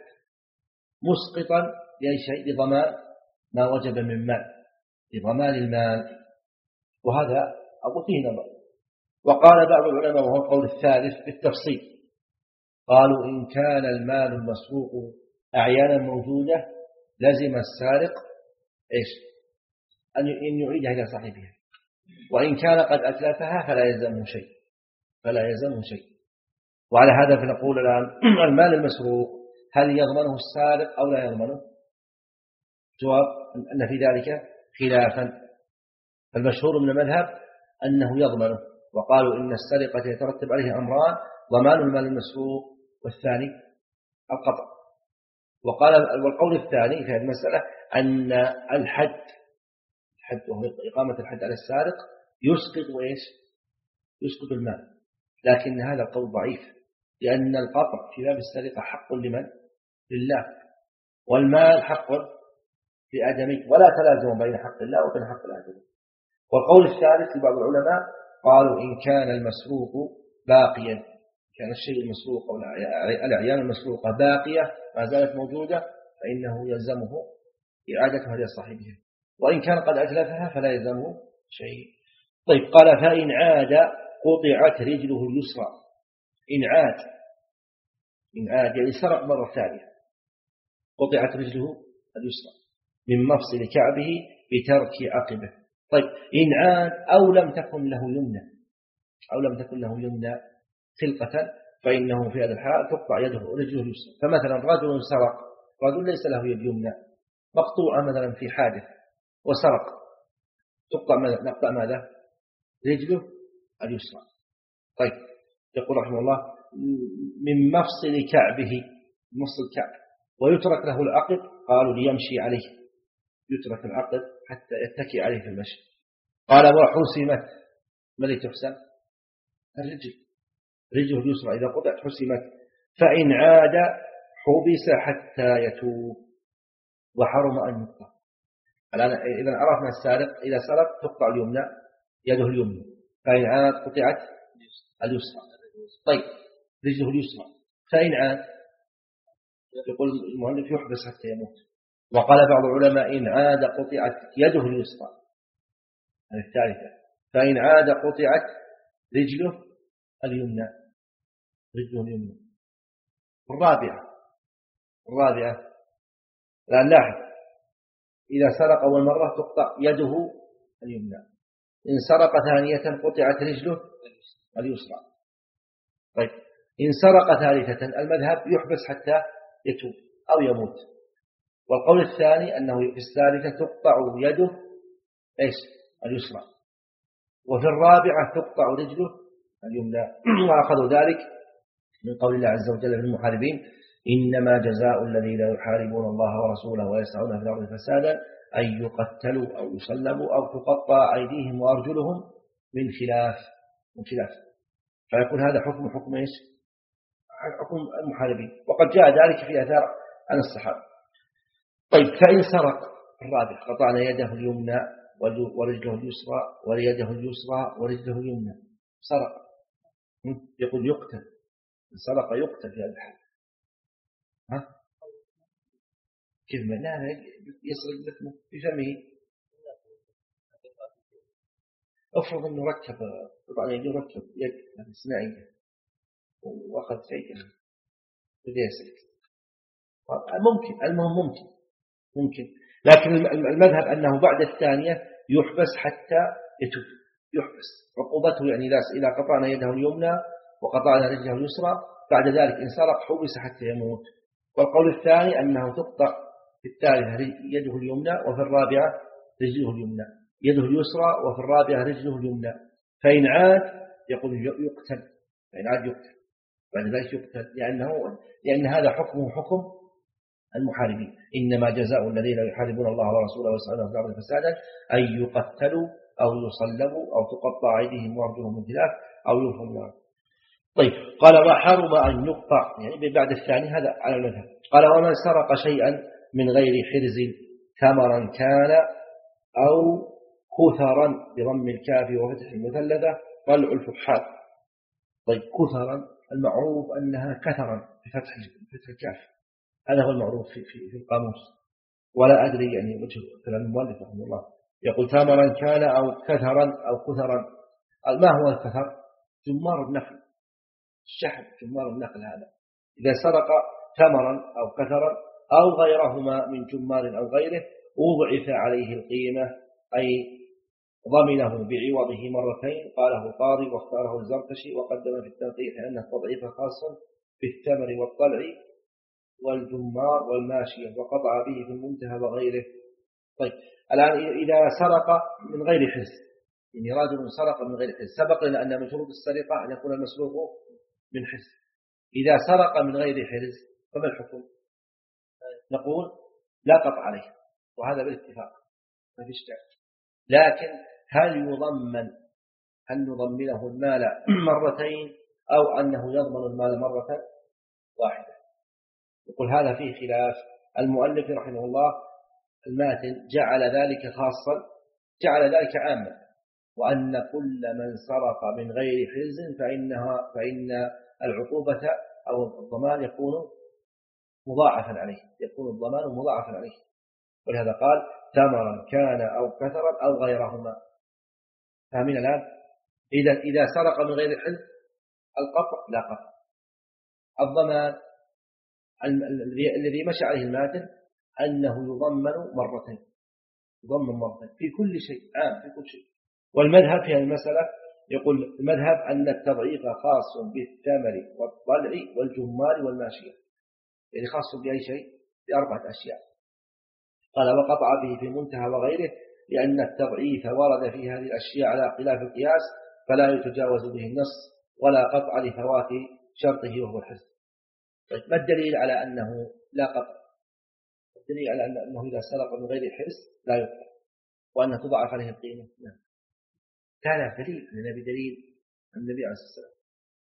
مسقطا لأي شيء لضمان ما وجب من مال، لضمان المال. وهذا أبو فيه نظر. وقال بعض العلماء وهو القول الثالث بالتفصيل، قالوا إن كان المال المسروق أعيانا موجودة لزم السارق إيش؟ أن يعيدها إلى صاحبها، وإن كان قد أتلفها فلا يلزمه شيء فلا يلزمه شيء. وعلى هذا فنقول الآن المال المسروق هل يضمنه السارق أو لا يضمنه؟ جواب أن في ذلك خلافا. المشهور من المذهب أنه يضمنه، وقالوا إن السرقة يترتب عليه أمران: ضمان المال المسروق، والثاني القطع. وقال والقول الثاني في هذه المسألة أن الحد الحد وهو إقامة الحد على السارق يسقط وإيش؟ يسقط المال. لكن هذا القول ضعيف، لأن القطع في باب السرقة حق لمن؟ لله، والمال حق لآدمي، ولا تلازم بين حق الله وبين حق الآدمي. والقول الثالث لبعض العلماء قالوا إن كان المسروق باقيا، كان الشيء المسروق أو الأعيان المسروقة باقية ما زالت موجودة، فإنه يلزمه إعادتها لصاحبها، وإن كان قد أتلفها فلا يلزمه شيء. طيب قال فإن عاد قطعت رجله اليسرى. إن عاد إن عاد يعني سرق مرة ثانية، قطعت رجله اليسرى من مفصل كعبه بترك عقبه. طيب إن عاد أو لم تكن له يمنى أو لم تكن له يمنى خلقة، فإنه في هذا الحال تقطع يده رجله اليسرى. فمثلا رجل سرق، رجل ليس له يد يمنى مقطوعة مثلا في حادث وسرق، تقطع نقطع ماذا؟ رجله اليسرى. طيب يقول رحمه الله من مفصل كعبه، مفصل الكعب، ويترك له العقد، قالوا ليمشي عليه، يترك العقد حتى يتكي عليه في المشي. قال وحسمت، ما الذي تحسن؟ الرجل، رجله اليسرى إذا قطعت حسمت. فإن عاد حبس حتى يتوب وحرم أن يقطع. الآن إذا عرفنا السارق إذا سرق تقطع اليمنى يده اليمنى، فإن عاد قطعت اليسرى. طيب رجله اليسرى، فإن عاد يقول المؤلف يحبس حتى يموت. وقال بعض العلماء إن عاد قطعت يده اليسرى، هذه الثالثة. فإن عاد قطعت رجله اليمنى، رجله اليمنى. الرابعة الرابعة الآن لاحظ، إذا سرق أول مرة تقطع يده اليمنى، إن سرق ثانية قطعت رجله اليسرى. طيب إن سرق ثالثة المذهب يحبس حتى يتوب أو يموت. والقول الثاني أنه في الثالثة تقطع يده إيش؟ اليسرى، وفي الرابعة تقطع رجله اليمنى. وأخذوا ذلك من قول الله عز وجل في المحاربين: إنما جزاء الذين يحاربون الله ورسوله ويسعون في الأرض فسادا أن يقتلوا أو يصلبوا أو تقطع أيديهم وأرجلهم من خلاف من خلاف فيكون هذا حكم حكم إيش؟ حكم المحاربين. وقد جاء ذلك في آثار عن الصحابة. طيب فإن سرق الرابع قطعنا يده اليمنى ورجله اليسرى ويده اليسرى ورجله اليمنى، سرق، يقول يقتل، سرق يقتل في هذا الحال. ها كيف ما لا يسرق مثله بفمه. افرض انه ركب طبعا يده ركب يد صناعيه واخذ شيء بدي يسرق، ممكن، المهم ممكن ممكن لكن المذهب انه بعد الثانيه يحبس حتى يتوب، يحبس عقوبته، يعني إذا قطعنا يده اليمنى وقطعنا رجله اليسرى بعد ذلك إن سرق حبس حتى يموت. والقول الثاني أنه تقطع في الثالثة يده اليمنى وفي الرابعة رجله اليمنى، يده اليسرى وفي الرابعة رجله اليمنى، فإن عاد يقول يقتل، فإن عاد يقتل بعد ذلك يقتل، لأنه لأن هذا حكمه حكم المحاربين، إنما جزاء الذين يحاربون الله ورسوله ويسعون في الأرض فسادا أن يقتلوا أو يصلبوا أو تقطع أيديهم وأرجلهم من خلاف أو يلقوا النار. طيب قال وحرم أن يقطع، يعني بعد الثاني هذا على المذهب. قال ومن سرق شيئا من غير حرز ثمرا كان أو كثرا بضم الكاف وفتح المثلثة طلع الفحال. طيب كثرا المعروف أنها كثرا بفتح الكاف، هذا هو المعروف في, في, في القاموس، ولا أدري يعني وجه كلام المؤلف رحمه الله. يقول ثمرا كان أو كثرا أو كثرا. ما هو الكثر؟ جمار النخل، الشحم جمار النخل هذا، إذا سرق ثمرا أو كثرا أو غيرهما من جمار أو غيره وضعف عليه القيمة، أي ضمنه بعوضه مرتين. قاله القاضي واختاره الزركشي وقدم في التنقيح أن التضعيف خاص بالثمر والطلع والجمار والماشية وقطع به في المنتهى وغيره. طيب الآن إذا سرق من غير حرز، يعني رجل سرق من غير حرز، سبق لنا أن من شروط السرقة أن يكون المسروق من حرز. إذا سرق من غير حرز فما الحكم؟ نقول لا قطع عليه، وهذا بالاتفاق ما في اشكال، لكن هل يضمن أن نضمنه المال مرتين أو أنه يضمن المال مرة واحدة؟ يقول هذا فيه خلاف. المؤلف رحمه الله الماتن جعل ذلك خاصا، جعل ذلك عاما، وأن كل من سرق من غير حرز فإنها فإن العقوبة أو الضمان يكون مضاعفا عليه، يكون الضمان مضاعفا عليه. ولهذا قال ثمرا كان أو كثرا أو غيرهما. فاهمين الآن؟ إذا إذا سرق من غير حرز القطع لا قطع. الضمان الذي مشى عليه الماتن أنه يضمن مرتين، يضمن مرتين في كل شيء، عام في كل شيء. والمذهب في المسألة يقول المذهب أن التضعيف خاص بالثمر والطلع والجمار والماشية، يعني خاص بأي شيء؟ بأربعة أشياء. قال وقطع به في منتهى وغيره لأن التضعيف ورد في هذه الأشياء على خلاف القياس فلا يتجاوز به النص ولا قطع لفوات شرطه وهو الحرز. طيب ما الدليل على أنه لا قطع؟ الدليل على أنه إذا سرق من غير حرز لا يقطع وأنه تضاعف عليه القيمة. نعم. كان دليل لنا بدليل النبي عليه الصلاة والسلام.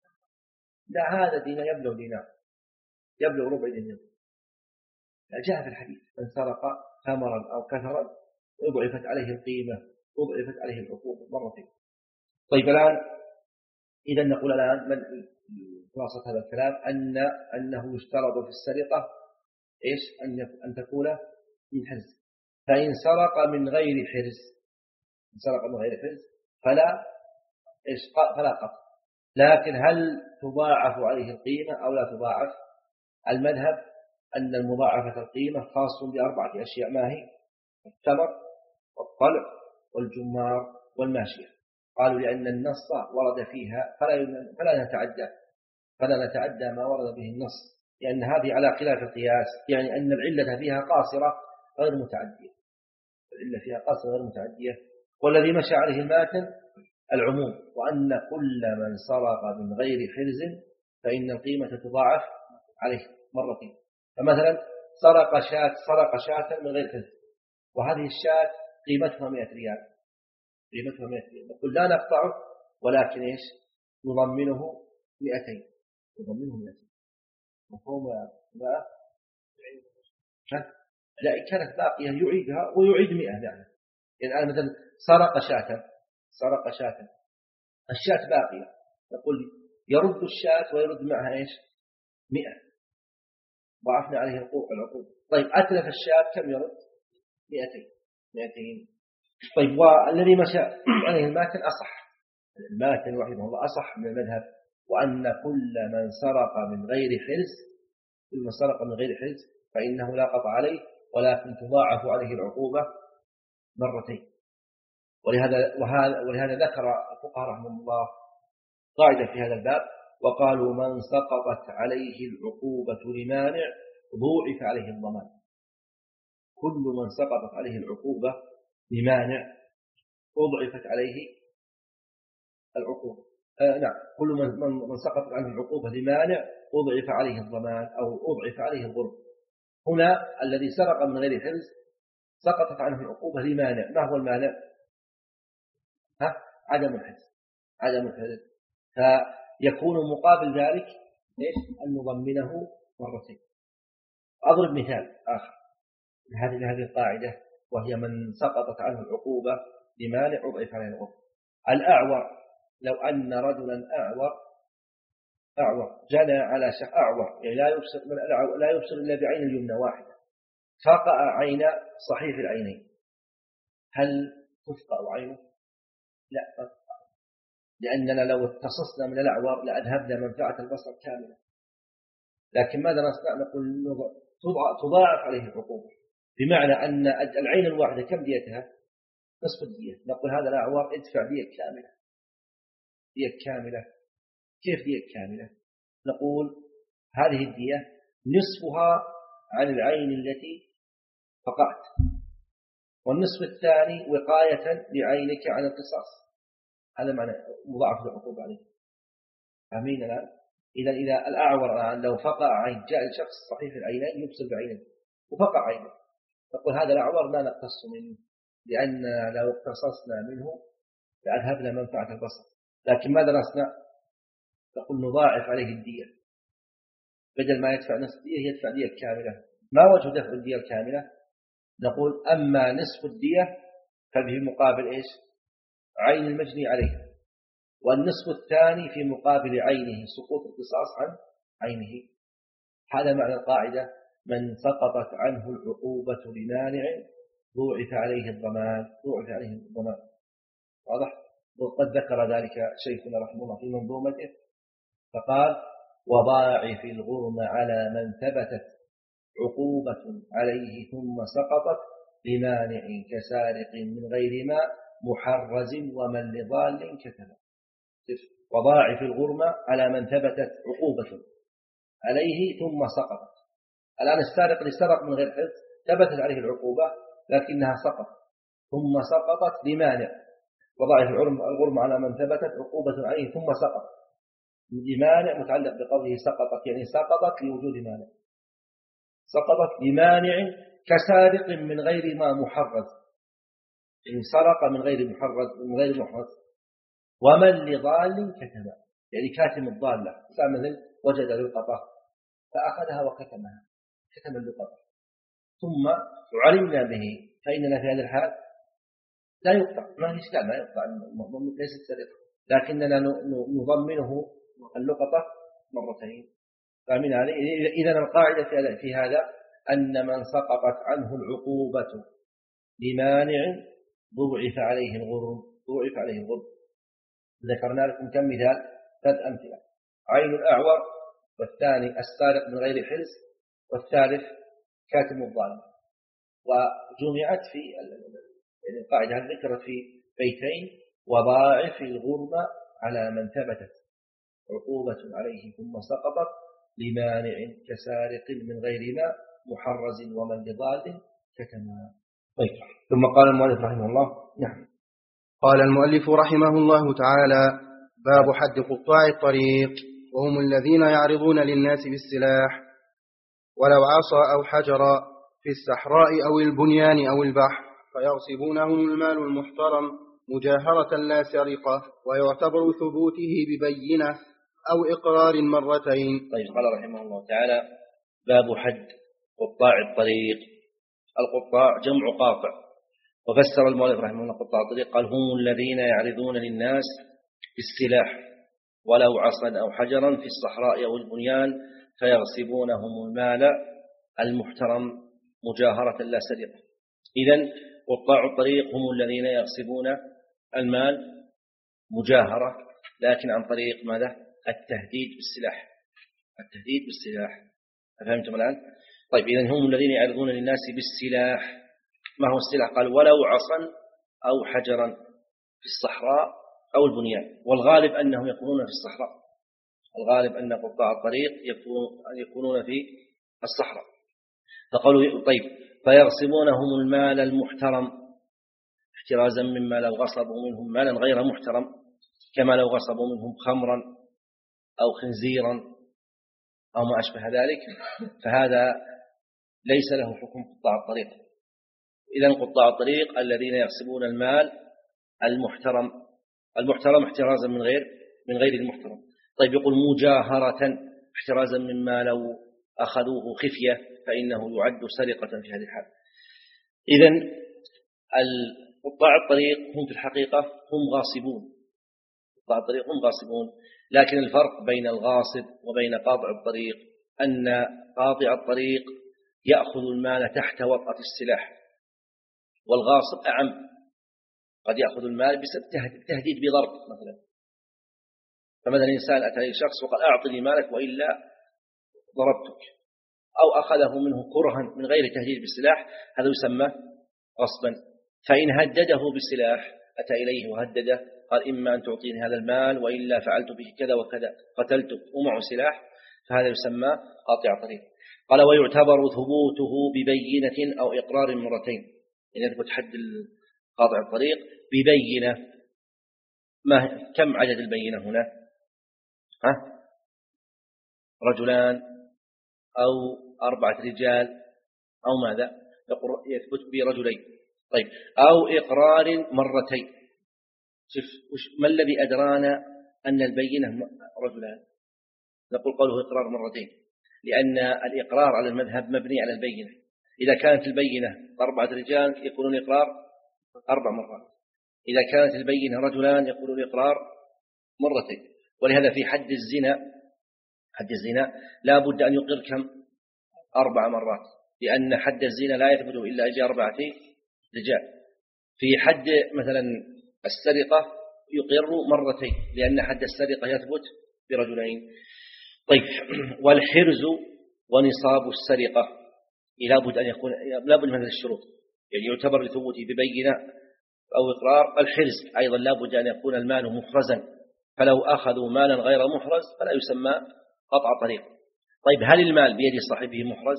لا هذا دينا يبلغ دينار، يبلغ ربع دينار. جاء في الحديث من سرق ثمرا أو كثرا وضعفت عليه القيمة وضعفت عليه العقوبة مرتين. طيب الآن إذا نقول الآن من خلاصة هذا الكلام أن أنه يشترط في السرقة إيش أن أن تكون من حرز. فإن سرق من غير حرز، إن سرق من غير حرز فلا إيش فلا قطع. لكن هل تضاعف عليه القيمة أو لا تضاعف؟ المذهب أن المضاعفة القيمة خاص بأربعة أشياء. ما هي؟ الثمر والطلع والجمار والماشية. قالوا لأن النص ورد فيها فلا فلا نتعدى فلا نتعدى ما ورد به النص، لأن هذه على خلاف القياس، يعني أن العلة فيها قاصرة غير متعدية، العلة فيها قاصرة غير متعدية. والذي مشى عليه الماتن العموم، وأن كل من سرق من غير حرز فإن القيمة تضاعف عليه مرتين. فمثلا سرق شاة سرق شاة من غير حرز، وهذه الشاة قيمتها مئة ريال، قيمتها مئة ريال، نقول لا نقطعه ولكن إيش نضمنه مئتين، نضمنه مئتين. مفهوم لا؟ لا إن كانت باقية يعيدها ويعيد مئة يعني. يعني الآن مثلا سرق شاة سرق شاة الشاة باقية، نقول يرد الشاة ويرد معها إيش؟ مئة، ضعفنا عليه العقوبة. طيب أتلف الشاة كم يرد؟ مئتين مئتين. طيب والذي مشى عليه الماتن أصح، الماتن رحمه الله أصح من المذهب، وأن كل من سرق من غير حرز كل من سرق من غير حرز فإنه لا قطع عليه، ولكن تضاعف عليه العقوبة مرتين. ولهذا وهذا ولهذا ذكر الفقهاء رحمهم الله قاعدة في هذا الباب، وقالوا من سقطت عليه العقوبة لمانع ضوعف عليه الضمان. كل من سقطت عليه العقوبة لمانع أضعفت عليه العقوبة. آه نعم، كل من من سقطت عنه العقوبة لمانع أضعف عليه الضمان أو أضعف عليه الغرم. هنا الذي سرق من غير حرز سقطت عنه العقوبة لمانع. ما هو المانع؟ ها؟ عدم الحرز عدم الحرز فيكون مقابل ذلك إيش؟ أن نضمنه مرتين. أضرب مثال آخر هذه هذه القاعدة، وهي من سقطت عنه العقوبة لمانع أضعف عليه الغرم. الأعور، لو أن رجلا أعور أعور جنى على شخص أعور، يعني لا يبصر لا يبصر إلا بعين اليمنى واحدة، فقع عين صحيح العينين، هل تفقع عينه؟ لا، لأننا لو اتصصنا من الأعور لأذهبنا منفعة البصر كاملة. لكن ماذا نصنع؟ نقول تضاعف عليه العقوبة، بمعنى أن العين الواحدة كم ديتها؟ نصف الدية. نقول هذا الأعور ادفع دية كاملة دية كاملة. كيف دية كاملة؟ نقول هذه الدية نصفها عن العين التي فقعت، والنصف الثاني وقاية لعينك عن القصاص. هذا معنى مضاعف العقوبة عليه. فاهمين الآن؟ إذا إذا الأعور الآن لو فقع عين، جاء الشخص صحيح العينين يبصر بعينه وفقع عينه، نقول هذا الأعور لا نقتص منه، لأن لو اقتصصنا منه لأذهبنا منفعة البصر. لكن ماذا نصنع؟ نقول نضاعف عليه الدية، بدل ما يدفع نصف الدية يدفع دية كاملة. ما وجه دفع الدية الكاملة؟ نقول أما نصف الدية فبه مقابل إيش؟ عين المجني عليه، والنصف الثاني في مقابل عينه سقوط القصاص عن عينه. هذا معنى القاعدة من سقطت عنه العقوبة لمانع ضوعف عليه الضمان ضوعف عليه الضمان. واضح؟ وقد ذكر ذلك شيخنا رحمه الله في منظومته فقال وضاعف الغرم على من ثبتت عقوبة عليه ثم سقطت لمانع كسارق من غير ما محرز ومن لضال كتب. وضاعف الغرم على من ثبتت عقوبة عليه ثم سقطت. الآن السارق اللي سرق من غير حرز ثبتت عليه العقوبة لكنها سقطت ثم سقطت لمانع. وضاعف الغرم على من ثبتت عقوبة عليه ثم سقطت لمانع متعلق بقوله سقطت، يعني سقطت لوجود مانع، سقطت لمانع كسارق من غير ما محرز، يعني سرق من غير محرز من غير محرز. ومن لضال كتب، يعني كاتم الضالة، مثل وجد لقطة فأخذها وكتمها كتم اللقطة ثم علمنا به، فإننا في هذا الحال لا يقطع، ما هي إشكال، ما يقطع، ليست سرقة، لكننا نضمنه اللقطة مرتين. فمن هذا إذن القاعدة في هذا أن من سقطت عنه العقوبة لمانع ضوعف عليه الغرم ضوعف عليه الغرم. ذكرنا لكم كم مثال، ثلاث أمثلة: عين الأعور، والثاني السارق من غير حرز، والثالث كاتم الضال. وجمعت في يعني القاعدة ذكرت في بيتين: وضاعف الغرم على من ثبتت عقوبة عليه ثم سقطت لمانع كسارق من غير ما محرز ومن لضال كتما. طيب. ثم قال المؤلف رحمه الله. نعم. قال المؤلف رحمه الله تعالى: باب حد قطاع الطريق، وهم الذين يعرضون للناس بالسلاح ولو عصا أو حجرا في الصحراء أو البنيان أو البحر، فيغصبونهم المال المحترم مجاهرة لا سرقة، ويعتبر ثبوته ببينة أو إقرار مرتين. طيب. قال رحمه الله تعالى: باب حد قطاع الطريق. القطاع جمع قاطع. وفسر المؤلف رحمه الله قطاع الطريق قال هم الذين يعرضون للناس بالسلاح ولو عصا أو حجرا في الصحراء أو البنيان فيغصبونهم المال المحترم مجاهرة لا سرقة. إذن قطاع الطريق هم الذين يغصبون المال مجاهرة، لكن عن طريق ماذا؟ التهديد بالسلاح. التهديد بالسلاح. أفهمتم الآن؟ طيب إذن هم الذين يعرضون للناس بالسلاح. ما هو السلاح؟ قال ولو عصا أو حجرا في الصحراء أو البنيان، والغالب أنهم يكونون في الصحراء. الغالب أن قطاع الطريق يكونون في الصحراء. فقالوا طيب فيغصبونهم المال المحترم احترازا مما لو غصبوا منهم مالا غير محترم، كما لو غصبوا منهم خمرا أو خنزيرا أو ما أشبه ذلك، فهذا ليس له حكم قطاع الطريق. إذن قطاع الطريق الذين يغصبون المال المحترم، المحترم احترازا من غير من غير المحترم. طيب يقول مجاهرة احترازا مما لو أخذوه خفية فإنه يعد سرقة في هذه الحال. إذن قطاع الطريق هم في الحقيقة هم غاصبون. قطاع الطريق هم غاصبون، لكن الفرق بين الغاصب وبين قاطع الطريق أن قاطع الطريق يأخذ المال تحت وطأة السلاح، والغاصب أعم، قد يأخذ المال بسبب تهديد بضرب مثلا. فمثلا إنسان أتى إلى شخص وقال أعطني مالك وإلا ضربتك، أو أخذه منه كرها من غير تهديد بالسلاح، هذا يسمى غصبا. فإن هدده بالسلاح، أتى إليه وهدده قال إما أن تعطيني هذا المال وإلا فعلت به كذا وكذا قتلتك ومعه سلاح، فهذا يسمى قاطع طريق. قال ويعتبر ثبوته ببينة أو إقرار مرتين. يعني يثبت حد قاطع الطريق ببينة. ما كم عدد البينة هنا؟ ها؟ رجلان أو أربعة رجال أو ماذا؟ يثبت برجلين. طيب أو إقرار مرتين. شوف ما الذي أدرانا أن البينة رجلان؟ نقول قوله إقرار مرتين، لأن الإقرار على المذهب مبني على البينة. إذا كانت البينة أربعة رجال يكونون إقرار أربع مرات، إذا كانت البينة رجلان يكونون إقرار مرتين. ولهذا في حد الزنا، حد الزنا لا بد أن يقر كم؟ أربع مرات، لأن حد الزنا لا يثبت إلا إجاء أربعة رجال. في حد مثلا السرقة يقر مرتين، لأن حد السرقة يثبت برجلين. طيب والحرز ونصاب السرقة لا بد أن يكون لا بد من هذه الشروط، يعني يعتبر لثبوته ببينة أو إقرار. الحرز أيضا لا بد أن يكون المال مفرزا، فلو أخذوا مالا غير محرز فلا يسمى قطع طريق. طيب هل المال بيد صاحبه محرز؟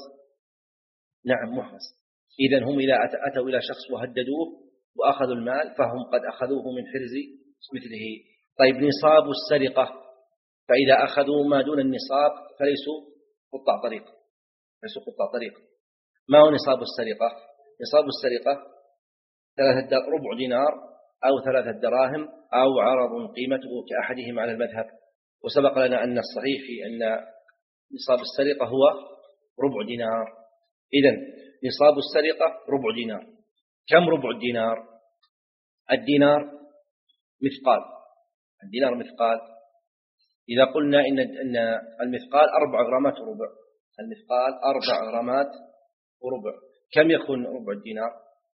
نعم محرز. إذن هم إذا أتوا إلى شخص وهددوه وأخذوا المال فهم قد أخذوه من حرز مثله. طيب نصاب السرقة، فإذا أخذوا ما دون النصاب فليسوا قطع طريق، ليسوا قطع طريق. ما هو نصاب السرقة؟ نصاب السرقة ثلاثة ربع دينار أو ثلاثة دراهم أو عرض قيمته كأحدهم على المذهب. وسبق لنا أن الصحيح في أن نصاب السرقة هو ربع دينار. إذن نصاب السرقة ربع دينار. كم ربع الدينار؟ الدينار مثقال. الدينار مثقال. إذا قلنا إن المثقال أربع غرامات وربع، المثقال أربع غرامات وربع، كم يكون ربع الدينار؟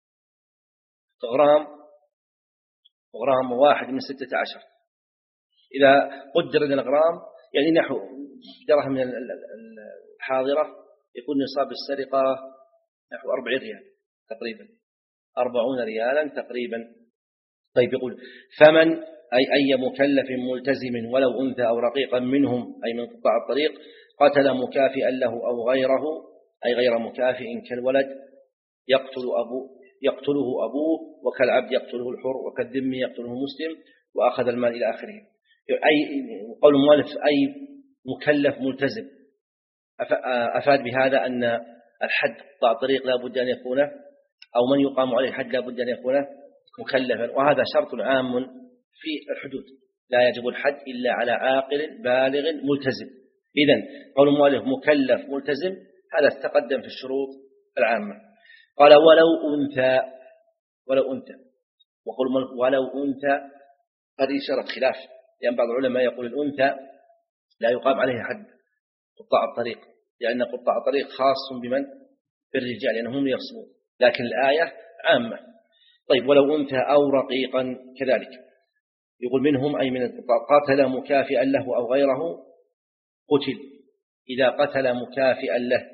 غرام، غرام واحد من ستة عشر. إذا قدر أن الغرام يعني نحو دراهم من الحاضرة يكون نصاب السرقة نحو أربعين ريال تقريبا، أربعون ريالا تقريبا. طيب يقول فمن أي أي مكلف ملتزم ولو أنثى أو رقيقا منهم أي من قطاع الطريق قتل مكافئا له أو غيره أي غير مكافئ كالولد يقتل أبوه يقتله أبوه وكالعبد يقتله الحر وكالذم يقتله مسلم وأخذ المال إلى آخره. أي قول المؤلف أي مكلف ملتزم، أفاد بهذا أن الحد قطاع الطريق لا بد أن يكون أو من يقام عليه الحد لا بد أن يكون مكلفا، وهذا شرط عام في الحدود، لا يجب الحد إلا على عاقل بالغ ملتزم. إذن قول المؤلف مكلف ملتزم هذا تقدم في الشروط العامة. قال ولو أنثى، ولو أنثى، وقل ولو أنثى هذه إشارة خلاف، لأن يعني بعض العلماء يقول الأنثى لا يقام عليها حد قطاع الطريق، لأن قطاع الطريق خاص بمن؟ بالرجال لأنهم يغصبون، لكن الآية عامة. طيب ولو أنثى أو رقيقا كذلك، يقول منهم أي من القطاع قتل مكافئا له أو غيره قتل. إذا قتل مكافئا له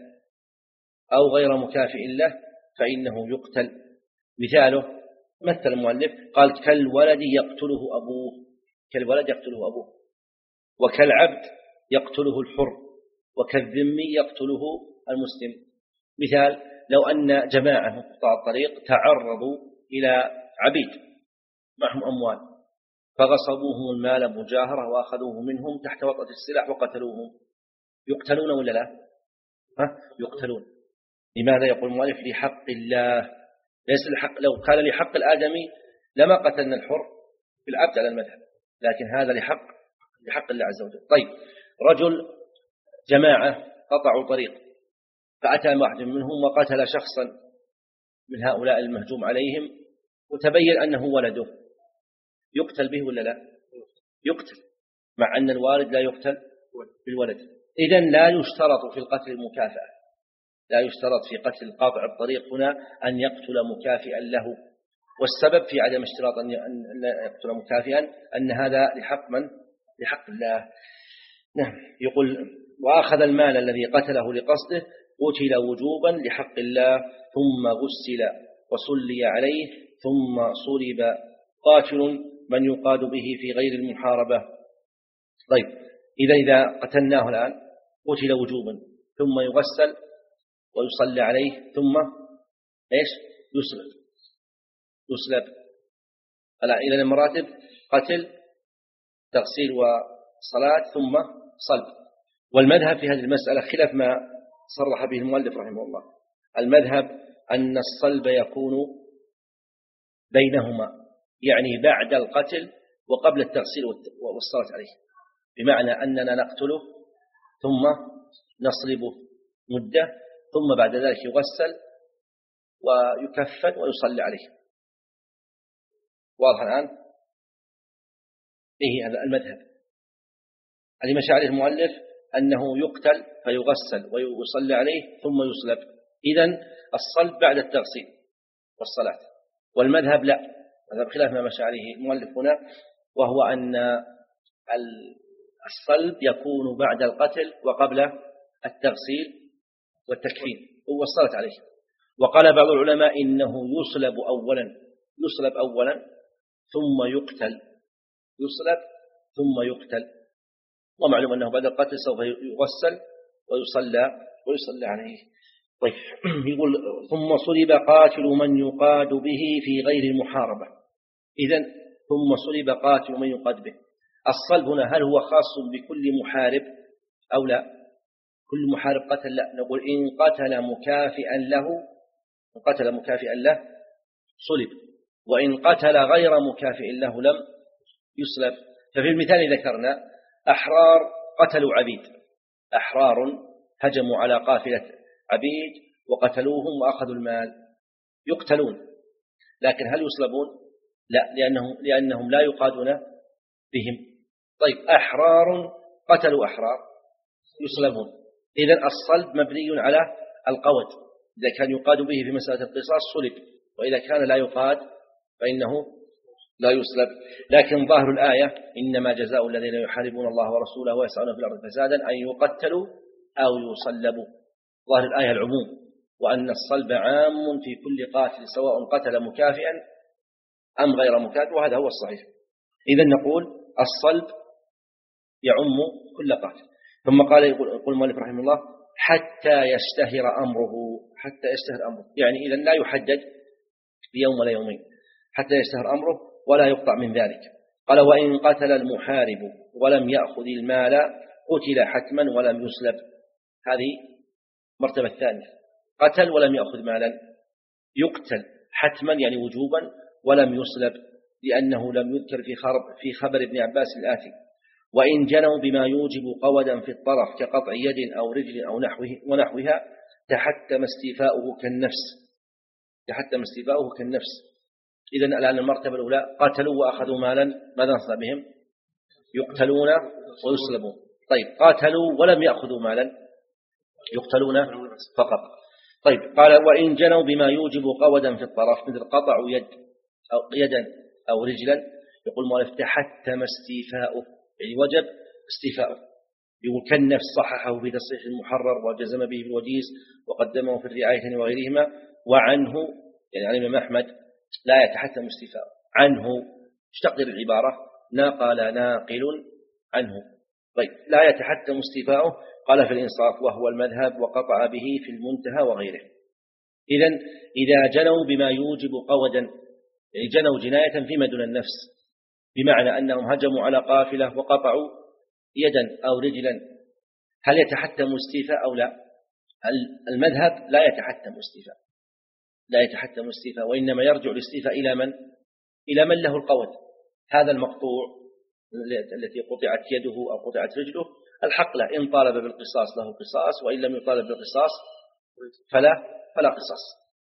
أو غير مكافئ له فإنه يقتل. مثاله مثل المؤلف قال كالولد يقتله أبوه، كالولد يقتله أبوه، وكالعبد يقتله الحر، وكالذمي يقتله المسلم. مثال لو أن جماعة من قطاع الطريق تعرضوا إلى عبيد معهم أموال فغصبوهم المال مجاهرة وأخذوه منهم تحت وطأة السلاح وقتلوهم، يقتلون ولا لا؟ ها؟ يقتلون. لماذا؟ يقول المؤلف لحق الله، ليس لحق. لو كان لحق الآدمي لما قتلنا الحر في العبد على المذهب، لكن هذا لحق لحق الله عز وجل. طيب رجل جماعة قطعوا طريق فأتى واحد منهم وقتل شخصا من هؤلاء المهجوم عليهم وتبين أنه ولده، يقتل به ولا لا؟ يقتل، مع أن الوالد لا يقتل بالولد. إذن لا يشترط في القتل المكافأة، لا يشترط في قتل قاطع الطريق هنا أن يقتل مكافئا له، والسبب في عدم اشتراط أن لا يقتل مكافئا أن هذا لحق من؟ لحق الله. نعم. يقول وأخذ المال الذي قتله لقصده قتل وجوبا لحق الله، ثم غسل وصلي عليه ثم صلب قاتل من يقاد به في غير المحاربة. طيب إذا إذا قتلناه الآن قتل وجوبا ثم يغسل ويصلى عليه ثم إيش؟ يسلب يسلب إلى المراتب قتل تغسيل وصلاة ثم صلب. والمذهب في هذه المسألة خلاف ما صرح به المؤلف رحمه الله. المذهب أن الصلب يكون بينهما، يعني بعد القتل وقبل التغسيل والصلاة عليه، بمعنى أننا نقتله ثم نصلبه مدة ثم بعد ذلك يغسل ويكفن ويصلي عليه. واضح الآن؟ إيه هذا المذهب الذي مشى عليه المؤلف، أنه يقتل فيغسل ويصلي عليه ثم يصلب. إذن الصلب بعد التغسيل والصلاة. والمذهب لا، هذا بخلاف ما مشى عليه المؤلف هنا، وهو أن الصلب يكون بعد القتل وقبل التغسيل والتكفين والصلاة عليه. وقال بعض العلماء إنه يصلب أولا، يصلب أولا ثم يقتل، يصلب ثم يقتل. ومعلوم أنه بعد القتل سوف يغسل ويصلى ويصلى عليه. طيب يقول ثم صلب قاتل من يقاد به في غير المحاربة. إذن ثم صلب قاتل من يقاد به. الصلب هنا هل هو خاص بكل محارب أو لا؟ كل محارب قتل لا، نقول إن قتل مكافئا له، إن قتل مكافئا له صلب، وإن قتل غير مكافئ له لم يصلب. ففي المثال ذكرنا أحرار قتلوا عبيد، أحرار هجموا على قافلة عبيد وقتلوهم وأخذوا المال، يقتلون، لكن هل يصلبون؟ لا، لأنهم, لأنهم لا يقادون بهم. طيب أحرار قتلوا أحرار يصلبون. إذن الصلب مبني على القود، إذا كان يقاد به في مسألة القصاص صلب، وإذا كان لا يقاد فإنه لا يصلب. لكن ظاهر الآية إنما جزاء الذين يحاربون الله ورسوله ويسعون في الأرض فسادا أن يقتلوا أو يصلبوا. ظاهر الآية العموم، وأن الصلب عام في كل قاتل سواء قتل مكافئا أم غير مكافئ، وهذا هو الصحيح. إذن نقول الصلب يعم كل قاتل. ثم قال يقول المؤلف رحمه الله حتى يشتهر أمره، حتى يشتهر أمره يعني إذن لا يحدد بيوم ولا يومين، حتى يشتهر أمره ولا يقطع من ذلك. قال وإن قتل المحارب ولم يأخذ المال قتل حتما ولم يسلب. هذه مرتبة الثانية، قتل ولم يأخذ مالا، يقتل حتما يعني وجوبا ولم يسلب، لأنه لم يذكر في في خبر ابن عباس الآتي. وإن جنوا بما يوجب قودا في الطرف كقطع يد أو رجل أو نحوه ونحوها تحتم استيفاؤه كالنفس. يتحتم استيفاؤه كالنفس. إذن الآن المرتبة الأولى قاتلوا وأخذوا مالا، ماذا نصنع بهم؟ يقتلون ويصلبون. طيب قاتلوا ولم يأخذوا مالا، يقتلون فقط. طيب قال وإن جنوا بما يوجب قودا في الطرف، مثل قطعوا يد أو يدا أو رجلا، يقول المؤلف تحتم استيفاؤه، يعني وجب استيفاؤه. يقول كالنفس صححه في تصحيح المحرر وجزم به بالوجيز وقدمه في الرعاية وغيرهما. وعنه يعني عن الإمام أحمد لا يتحتم استيفاؤه. عنه اشتقر العبارة ناقل ناقل عنه. طيب لا يتحتم استيفاؤه، قال في الإنصاف وهو المذهب وقطع به في المنتهى وغيره. إذن إذا جنوا بما يوجب قودا، يعني جنوا جناية فيما دون النفس، بمعنى أنهم هجموا على قافلة وقطعوا يدا أو رجلا، هل يتحتم استيفاء أو لا؟ المذهب لا يتحتم استيفاء، لا يتحتم استيفاء، وإنما يرجع الاستيفاء إلى من؟ إلى من له القود. هذا المقطوع التي قطعت يده أو قطعت رجله الحق له، إن طالب بالقصاص له قصاص، وإن لم يطالب بالقصاص فلا فلا قصاص.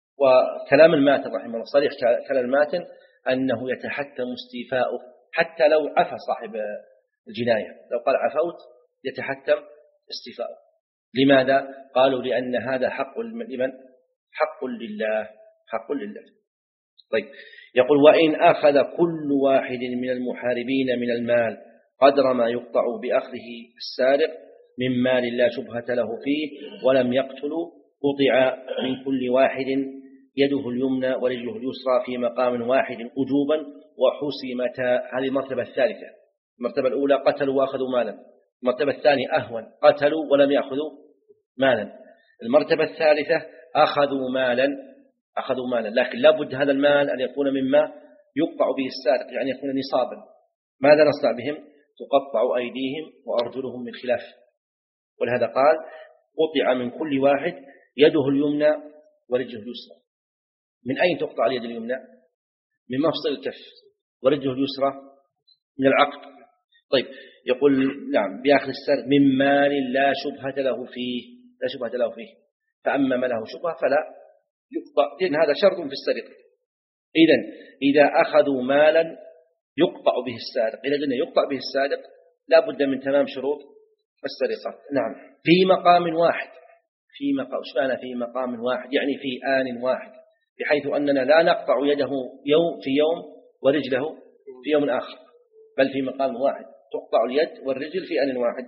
وكلام الماتن رحمه الله صريح كلام الماتن أنه يتحتم استيفاؤه حتى لو عفى صاحب الجناية، لو قال عفوت يتحتم استيفاؤه. لماذا؟ قالوا لأن هذا حق لمن؟ حق لله، حق لله. طيب يقول وإن أخذ كل واحد من المحاربين من المال قدر ما يقطع بأخذه السارق من مال لا شبهة له فيه ولم يقتلوا، قطع من كل واحد يده اليمنى ورجله اليسرى في مقام واحد أجوبا وحسمتا. هذه المرتبة الثالثة. المرتبة الأولى قتلوا وأخذوا مالا، المرتبة الثانية أهون قتلوا ولم يأخذوا مالا، المرتبة الثالثة أخذوا مالا أخذوا مالا لكن لا بد هذا المال أن يكون مما يقطع به السارق، يعني يكون نصابا. ماذا نصنع بهم؟ تقطع أيديهم وأرجلهم من خلاف. ولهذا قال قطع من كل واحد يده اليمنى ورجله اليسرى. من أين تقطع اليد اليمنى؟ من مفصل الكف، ورجله اليسرى من العقد. طيب يقول نعم بأخذ السارق من مال لا شبهة له فيه، لا شبهة له فيه، فأما ما له شبهة فلا يقطع، لأن هذا شرط في السرقة. إذن إذا أخذوا مالا يقطع به السارق، إذا قلنا يقطع به السارق لا بد من تمام شروط السرقة. نعم في مقام واحد، في مقام، إيش معنى في مقام واحد؟ يعني في آن واحد، بحيث أننا لا نقطع يده يوم في يوم ورجله في يوم آخر، بل في مقام واحد تقطع اليد والرجل في آن واحد.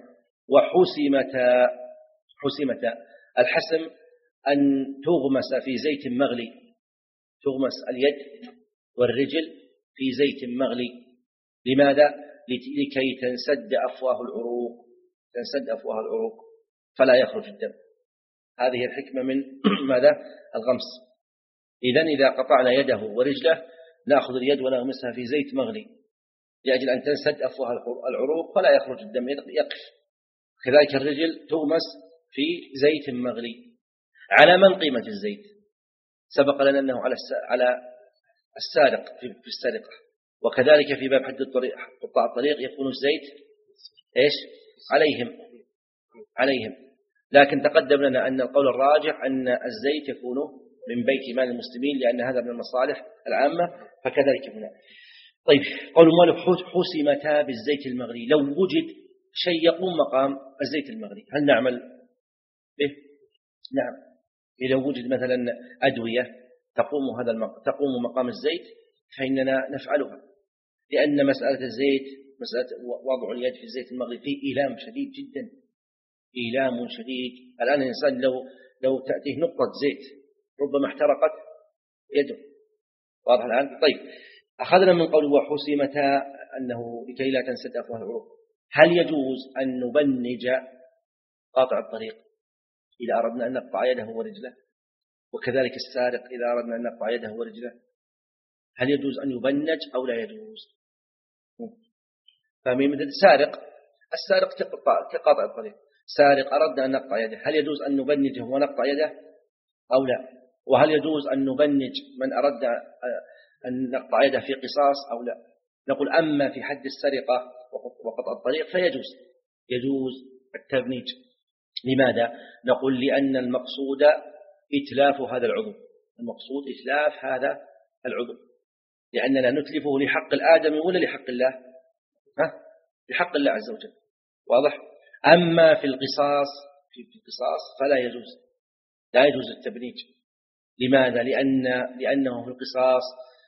وحسمتا، حسمتا الحسم أن تغمس في زيت مغلي، تغمس اليد والرجل في زيت مغلي. لماذا؟ لكي تنسد أفواه العروق، تنسد أفواه العروق فلا يخرج الدم. هذه الحكمة من ماذا؟ الغمس. إذن إذا قطعنا يده ورجله نأخذ اليد ونغمسها في زيت مغلي لأجل أن تنسد أفواه العروق فلا يخرج الدم، يقف. كذلك الرجل تغمس في زيت مغلي. على من قيمة الزيت؟ سبق لنا أنه على على السارق في السرقة، وكذلك في باب حد الطريق قطاع الطريق يكون الزيت إيش؟ عليهم عليهم لكن تقدم لنا أن القول الراجح أن الزيت يكون من بيت مال المسلمين لأن هذا من المصالح العامة، فكذلك هنا. طيب قول المؤلف حسمتا بالزيت المغلي، لو وجد شيء يقوم مقام الزيت المغلي هل نعمل به؟ نعم. إذا وجد مثلا أدوية تقوم هذا المق... تقوم مقام الزيت فإننا نفعلها، لأن مسألة الزيت، مسألة وضع اليد في الزيت المغلي فيه إيلام شديد جدا، إيلام شديد. الآن الإنسان لو لو تأتيه نقطة زيت ربما احترقت يده، واضح الآن؟ طيب أخذنا من قوله وحسمتا أنه لكي لا تنسد أفواه العروق، هل يجوز أن نبنج قاطع الطريق إذا أردنا أن نقطع يده ورجله؟ وكذلك السارق إذا أردنا أن نقطع يده ورجله هل يجوز أن يبنج أو لا يجوز؟ فمن مثل سارق، السارق كقاطع الطريق، سارق أردنا أن نقطع يده هل يجوز أن نبنجه ونقطع يده أو لا؟ وهل يجوز أن نبنج من أردنا أن نقطع يده في قصاص أو لا؟ نقول أما في حد السرقة وقطع الطريق فيجوز، يجوز التبنيج. لماذا؟ نقول لأن المقصود إتلاف هذا العضو، المقصود إتلاف هذا العضو، لأننا نتلفه لحق الآدمي ولا لحق الله؟ ها؟ لحق الله عز وجل، واضح؟ أما في القصاص في القصاص فلا يجوز لا يجوز التبنيج. لماذا؟ لأن لأنه في القصاص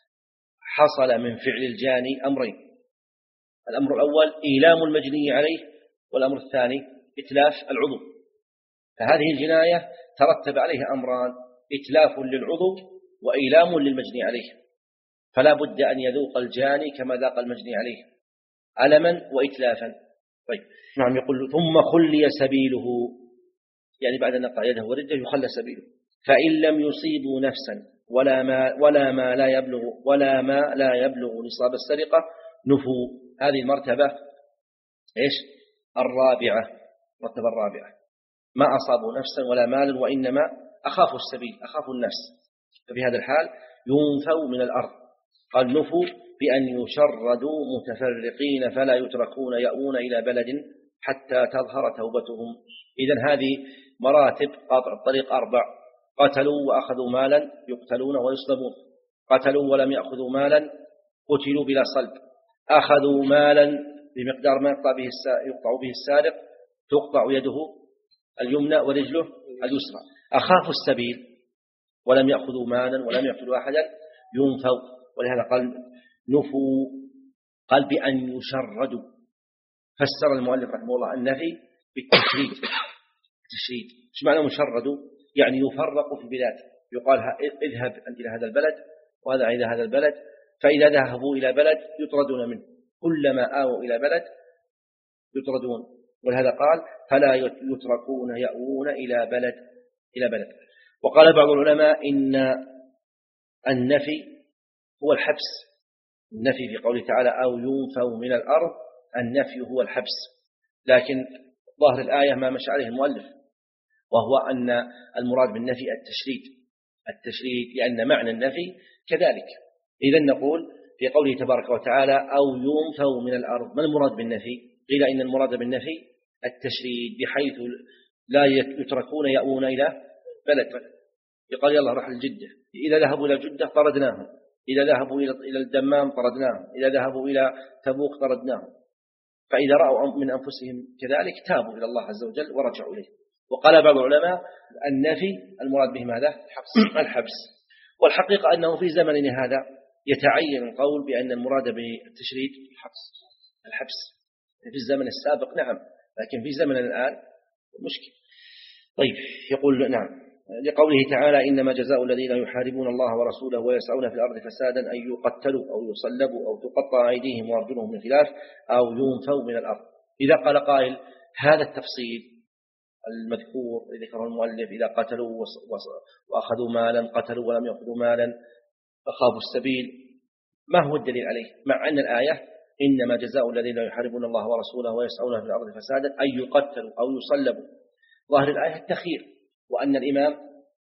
حصل من فعل الجاني أمرين: الأمر الأول إيلام المجني عليه، والأمر الثاني إتلاف العضو. فهذه الجناية ترتب عليها أمران: إتلاف للعضو وإيلام للمجني عليه، فلا بد أن يذوق الجاني كما ذاق المجني عليه ألما وإتلافا. طيب نعم. يقول ثم خلي سبيله، يعني بعد أن نقطع يده ورجله يخلى سبيله. فإن لم يصيبوا نفسا ولا ما ولا ما لا يبلغ ولا ما لا يبلغ نصاب السرقة نفوا. هذه المرتبة إيش؟ الرابعة، المرتبة الرابعة: ما أصابوا نفسا ولا مالا وإنما أخافوا السبيل، أخافوا النفس، ففي هذا الحال ينفوا من الأرض. قال نفوا بأن يشردوا متفرقين فلا يتركون يأوون إلى بلد حتى تظهر توبتهم. إذن هذه مراتب قاطع الطريق أربع: قتلوا وأخذوا مالا يقتلون ويصلبون، قتلوا ولم يأخذوا مالا قتلوا بلا صلب، أخذوا مالا بمقدار ما يقطع به يقطع به السارق تقطع يده اليمنى ورجله اليسرى، أخافوا السبيل ولم يأخذوا مالا ولم يقتلوا أحدا ينفوا. ولهذا قال نفوا، قال بأن يشردوا. فسر المؤلف رحمه الله النفي بالتشريد. التشريد ايش معنى مشردوا؟ يعني يفرقوا في البلاد، يقال اذهب أنت إلى هذا البلد وهذا إلى هذا البلد، فإذا ذهبوا إلى بلد يطردون منه، كلما آووا إلى بلد يطردون. ولهذا قال فلا يتركون يأوون إلى بلد إلى بلد. وقال بعض العلماء إن النفي هو الحبس. النفي في قوله تعالى أو ينفوا من الأرض، النفي هو الحبس، لكن ظاهر الآية ما مشى عليه المؤلف، وهو أن المراد بالنفي التشريد التشريد لأن معنى النفي كذلك. إذن نقول في قوله تبارك وتعالى أو ينفوا من الأرض، ما المراد بالنفي؟ قيل إن المراد بالنفي التشريد، بحيث لا يتركون يأوون إلى بلد. يقال يلا رحل جدة، إذا ذهبوا إلى جدة طردناهم، إذا ذهبوا إلى الدمام طردناهم، إذا ذهبوا إلى تبوك طردناهم. فإذا رأوا من أنفسهم كذلك تابوا إلى الله عز وجل ورجعوا إليه. وقال بعض العلماء النفي المراد به ماذا؟ الحبس. الحبس. والحقيقة أنه في زمننا هذا يتعين القول بأن المراد بالتشريد الحبس الحبس في الزمن السابق نعم، لكن في زمننا الآن مشكل. طيب يقول نعم لقوله تعالى إنما جزاء الذين يحاربون الله ورسوله ويسعون في الأرض فسادا أن يقتلوا أو يصلبوا أو تقطع أيديهم وأرجلهم من خلاف أو ينفوا من الأرض. إذا قال قائل هذا التفصيل المذكور ذكره المؤلف إذا قتلوا وأخذوا مالا، قتلوا ولم يأخذوا مالا، أخافوا السبيل، ما هو الدليل عليه؟ مع أن الآية إنما جزاء الذين يحاربون الله ورسوله ويسعون في الأرض فسادا أن يقتلوا أو يصلبوا. ظاهر الآية التخيير، وأن الإمام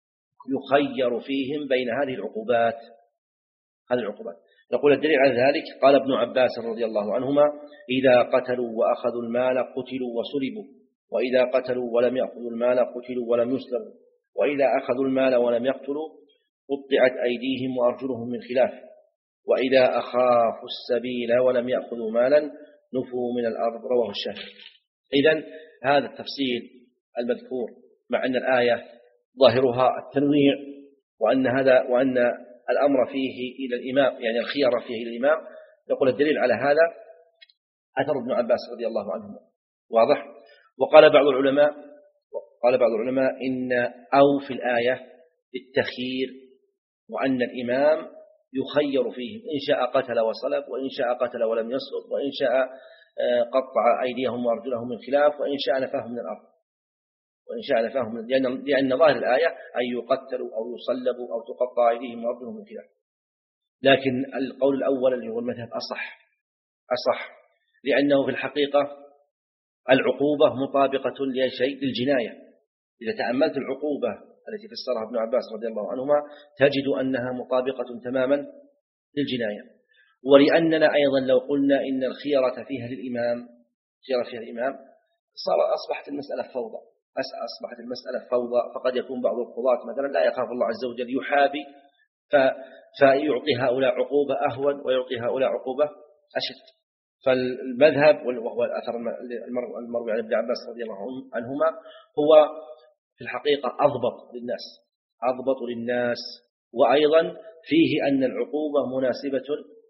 يخير فيهم بين هذه العقوبات هذه العقوبات نقول الدليل على ذلك قال ابن عباس رضي الله عنهما إذا قتلوا وأخذوا المال قتلوا وصلبوا، وإذا قتلوا ولم يأخذوا المال قتلوا ولم يسلبوا، وإذا أخذوا المال ولم يقتلوا قطعت أيديهم وأرجلهم من خلاف، وإذا أخافوا السبيل ولم يأخذوا مالا نفوا من الأرض. رواه الشافعي. إذن هذا التفصيل المذكور مع أن الآية ظاهرها التنويع وأن هذا وأن الأمر فيه إلى الإمام، يعني الخيار فيه إلى الإمام، يقول الدليل على هذا أثر ابن عباس رضي الله عنه. واضح؟ وقال بعض العلماء قال بعض العلماء إن أو في الآية التخيير، وأن الإمام يخير فيهم إن شاء قتل وصلب، وإن شاء قتل ولم يصلب، وإن شاء قطع أيديهم وأرجلهم من خلاف، وإن شاء نفاهم من الأرض وإن شاء نفاهم من لأن, لأن ظاهر الآية أن يقتلوا أو يصلبوا أو تقطع أيديهم وأرجلهم من خلاف. لكن القول الأول اللي هو المذهب أصح أصح لأنه في الحقيقة العقوبة مطابقة لشيء للجناية. إذا تأملت العقوبة التي فسرها ابن عباس رضي الله عنهما تجد أنها مطابقة تماما للجناية. ولأننا أيضا لو قلنا إن الخيرة فيها للإمام خيرة فيها الإمام صار أصبحت المسألة فوضى، أصبحت المسألة فوضى، فقد يكون بعض القضاة مثلا لا يخاف الله عز وجل يحابي فيعطي هؤلاء عقوبة أهون ويعطي هؤلاء عقوبة أشد. فالمذهب وهو الأثر المروي عن ابن عباس رضي الله عنهما هو في الحقيقة أضبط للناس أضبط للناس وأيضا فيه أن العقوبة مناسبة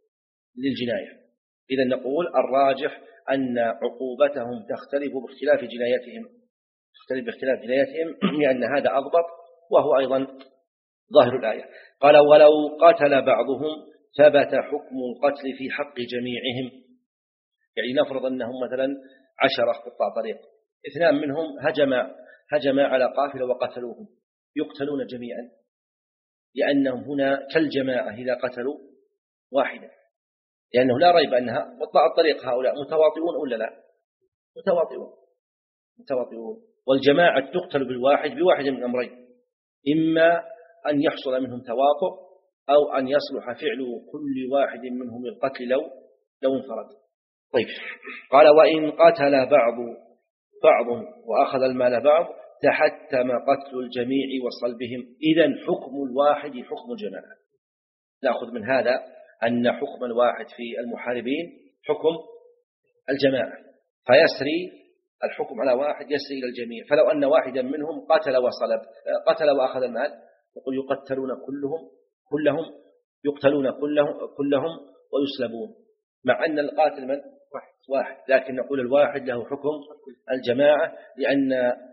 للجناية. إذا نقول الراجح أن عقوبتهم تختلف باختلاف جنايتهم تختلف باختلاف جنايتهم لأن هذا أضبط وهو أيضا ظاهر الآية. قال ولو قتل بعضهم ثبت حكم القتل في حق جميعهم. يعني نفرض أنهم مثلا عشرة قطاع طريق، اثنان منهم هجم هجم على قافلة وقتلوهم، يقتلون جميعا لأنهم هنا كالجماعة إذا قتلوا واحدا، لأنه لا ريب أنها قطاع الطريق هؤلاء متواطئون ولا لا؟ متواطئون متواطئون والجماعة تقتل بالواحد بواحد من أمرين، إما أن يحصل منهم تواطؤ أو أن يصلح فعل كل واحد منهم القتل لو لو انفرد. طيب قال وإن قتل بعض بعض وأخذ المال بعض تحتم قتل الجميع وصلبهم. إذن حكم الواحد حكم الجماعة. نأخذ من هذا أن حكم الواحد في المحاربين حكم الجماعة، فيسري الحكم على واحد يسري إلى الجميع. فلو أن واحدا منهم قتل وصلب قتل وأخذ المال يقول يقتلون كلهم كلهم يقتلون كلهم كلهم ويسلبون، مع أن القاتل من واحد، لكن نقول الواحد له حكم الجماعة لأن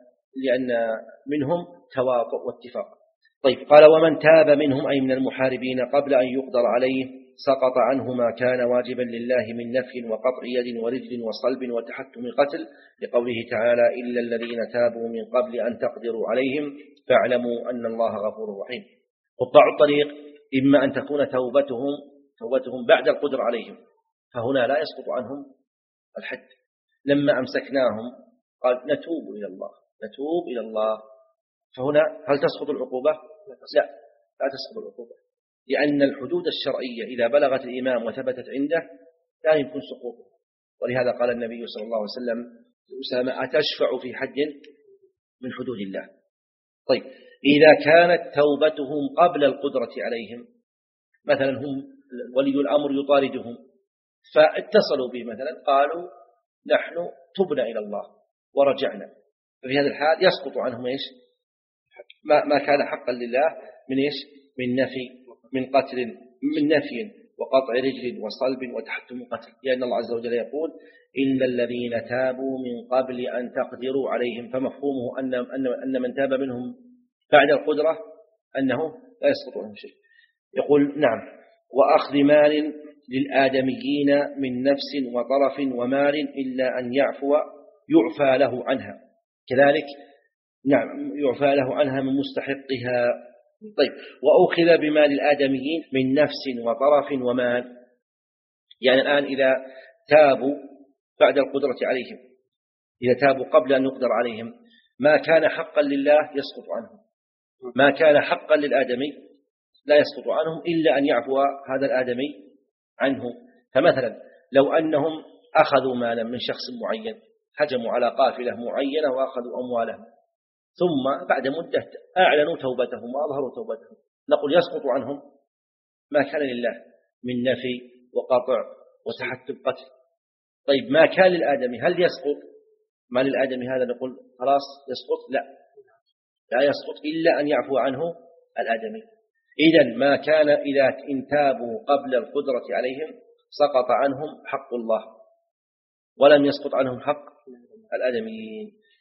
لأن منهم تواطؤ واتفاق. طيب قال ومن تاب منهم أي من المحاربين قبل أن يقدر عليه سقط عنه ما كان واجبا لله من نفي وقطع يد ورجل وصلب وتحتم قتل، لقوله تعالى إلا الذين تابوا من قبل أن تقدروا عليهم فاعلموا أن الله غفور رحيم. قطاع الطريق إما أن تكون توبتهم توبتهم بعد القدر عليهم، فهنا لا يسقط عنهم الحد. لما أمسكناهم قال نتوب إلى الله نتوب إلى الله، فهنا هل تسقط العقوبة؟ لا لا تسقط العقوبة، لأن الحدود الشرعية إذا بلغت الإمام وثبتت عنده لا يمكن سقوطه. ولهذا قال النبي صلى الله عليه وسلم أسامة أتشفع في حد من حدود الله. طيب إذا كانت توبتهم قبل القدرة عليهم، مثلا هم ولي الأمر يطاردهم فاتصلوا به مثلا قالوا نحن تبنا إلى الله ورجعنا، ففي هذا الحال يسقط عنهم إيش ما, ما كان حقا لله من إيش من نفي من قتل من نفي وقطع رجل وصلب وتحتم قتل، لأن الله عز وجل يقول إلا الذين تابوا من قبل أن تقدروا عليهم، فمفهومه أن أن أن من تاب منهم بعد القدرة أنه لا يسقط عنه شيء. يقول نعم وأخذ مال للآدميين من نفس وطرف ومال إلا أن يعفو يعفى له عنها، كذلك نعم يعفى له عنها من مستحقها. طيب وأخذ بمال الآدميين من نفس وطرف ومال، يعني الآن إذا تابوا بعد القدرة عليهم، إذا تابوا قبل أن يقدر عليهم ما كان حقا لله يسقط عنهم، ما كان حقا للآدمي لا يسقط عنهم إلا أن يعفو هذا الآدمي عنه. فمثلا لو أنهم أخذوا مالا من شخص معين، هجموا على قافلة معينة وأخذوا أموالهم، ثم بعد مدة أعلنوا توبتهم وأظهروا توبتهم، نقول يسقط عنهم ما كان لله من نفي وقطع وتحتم قتل. طيب ما كان للآدمي هل يسقط؟ ما للآدمي هذا نقول خلاص يسقط؟ لا لا يسقط إلا أن يعفو عنه الآدمي. إذن ما كان إذا انتابوا قبل القدرة عليهم سقط عنهم حق الله ولم يسقط عنهم حق الآدميين.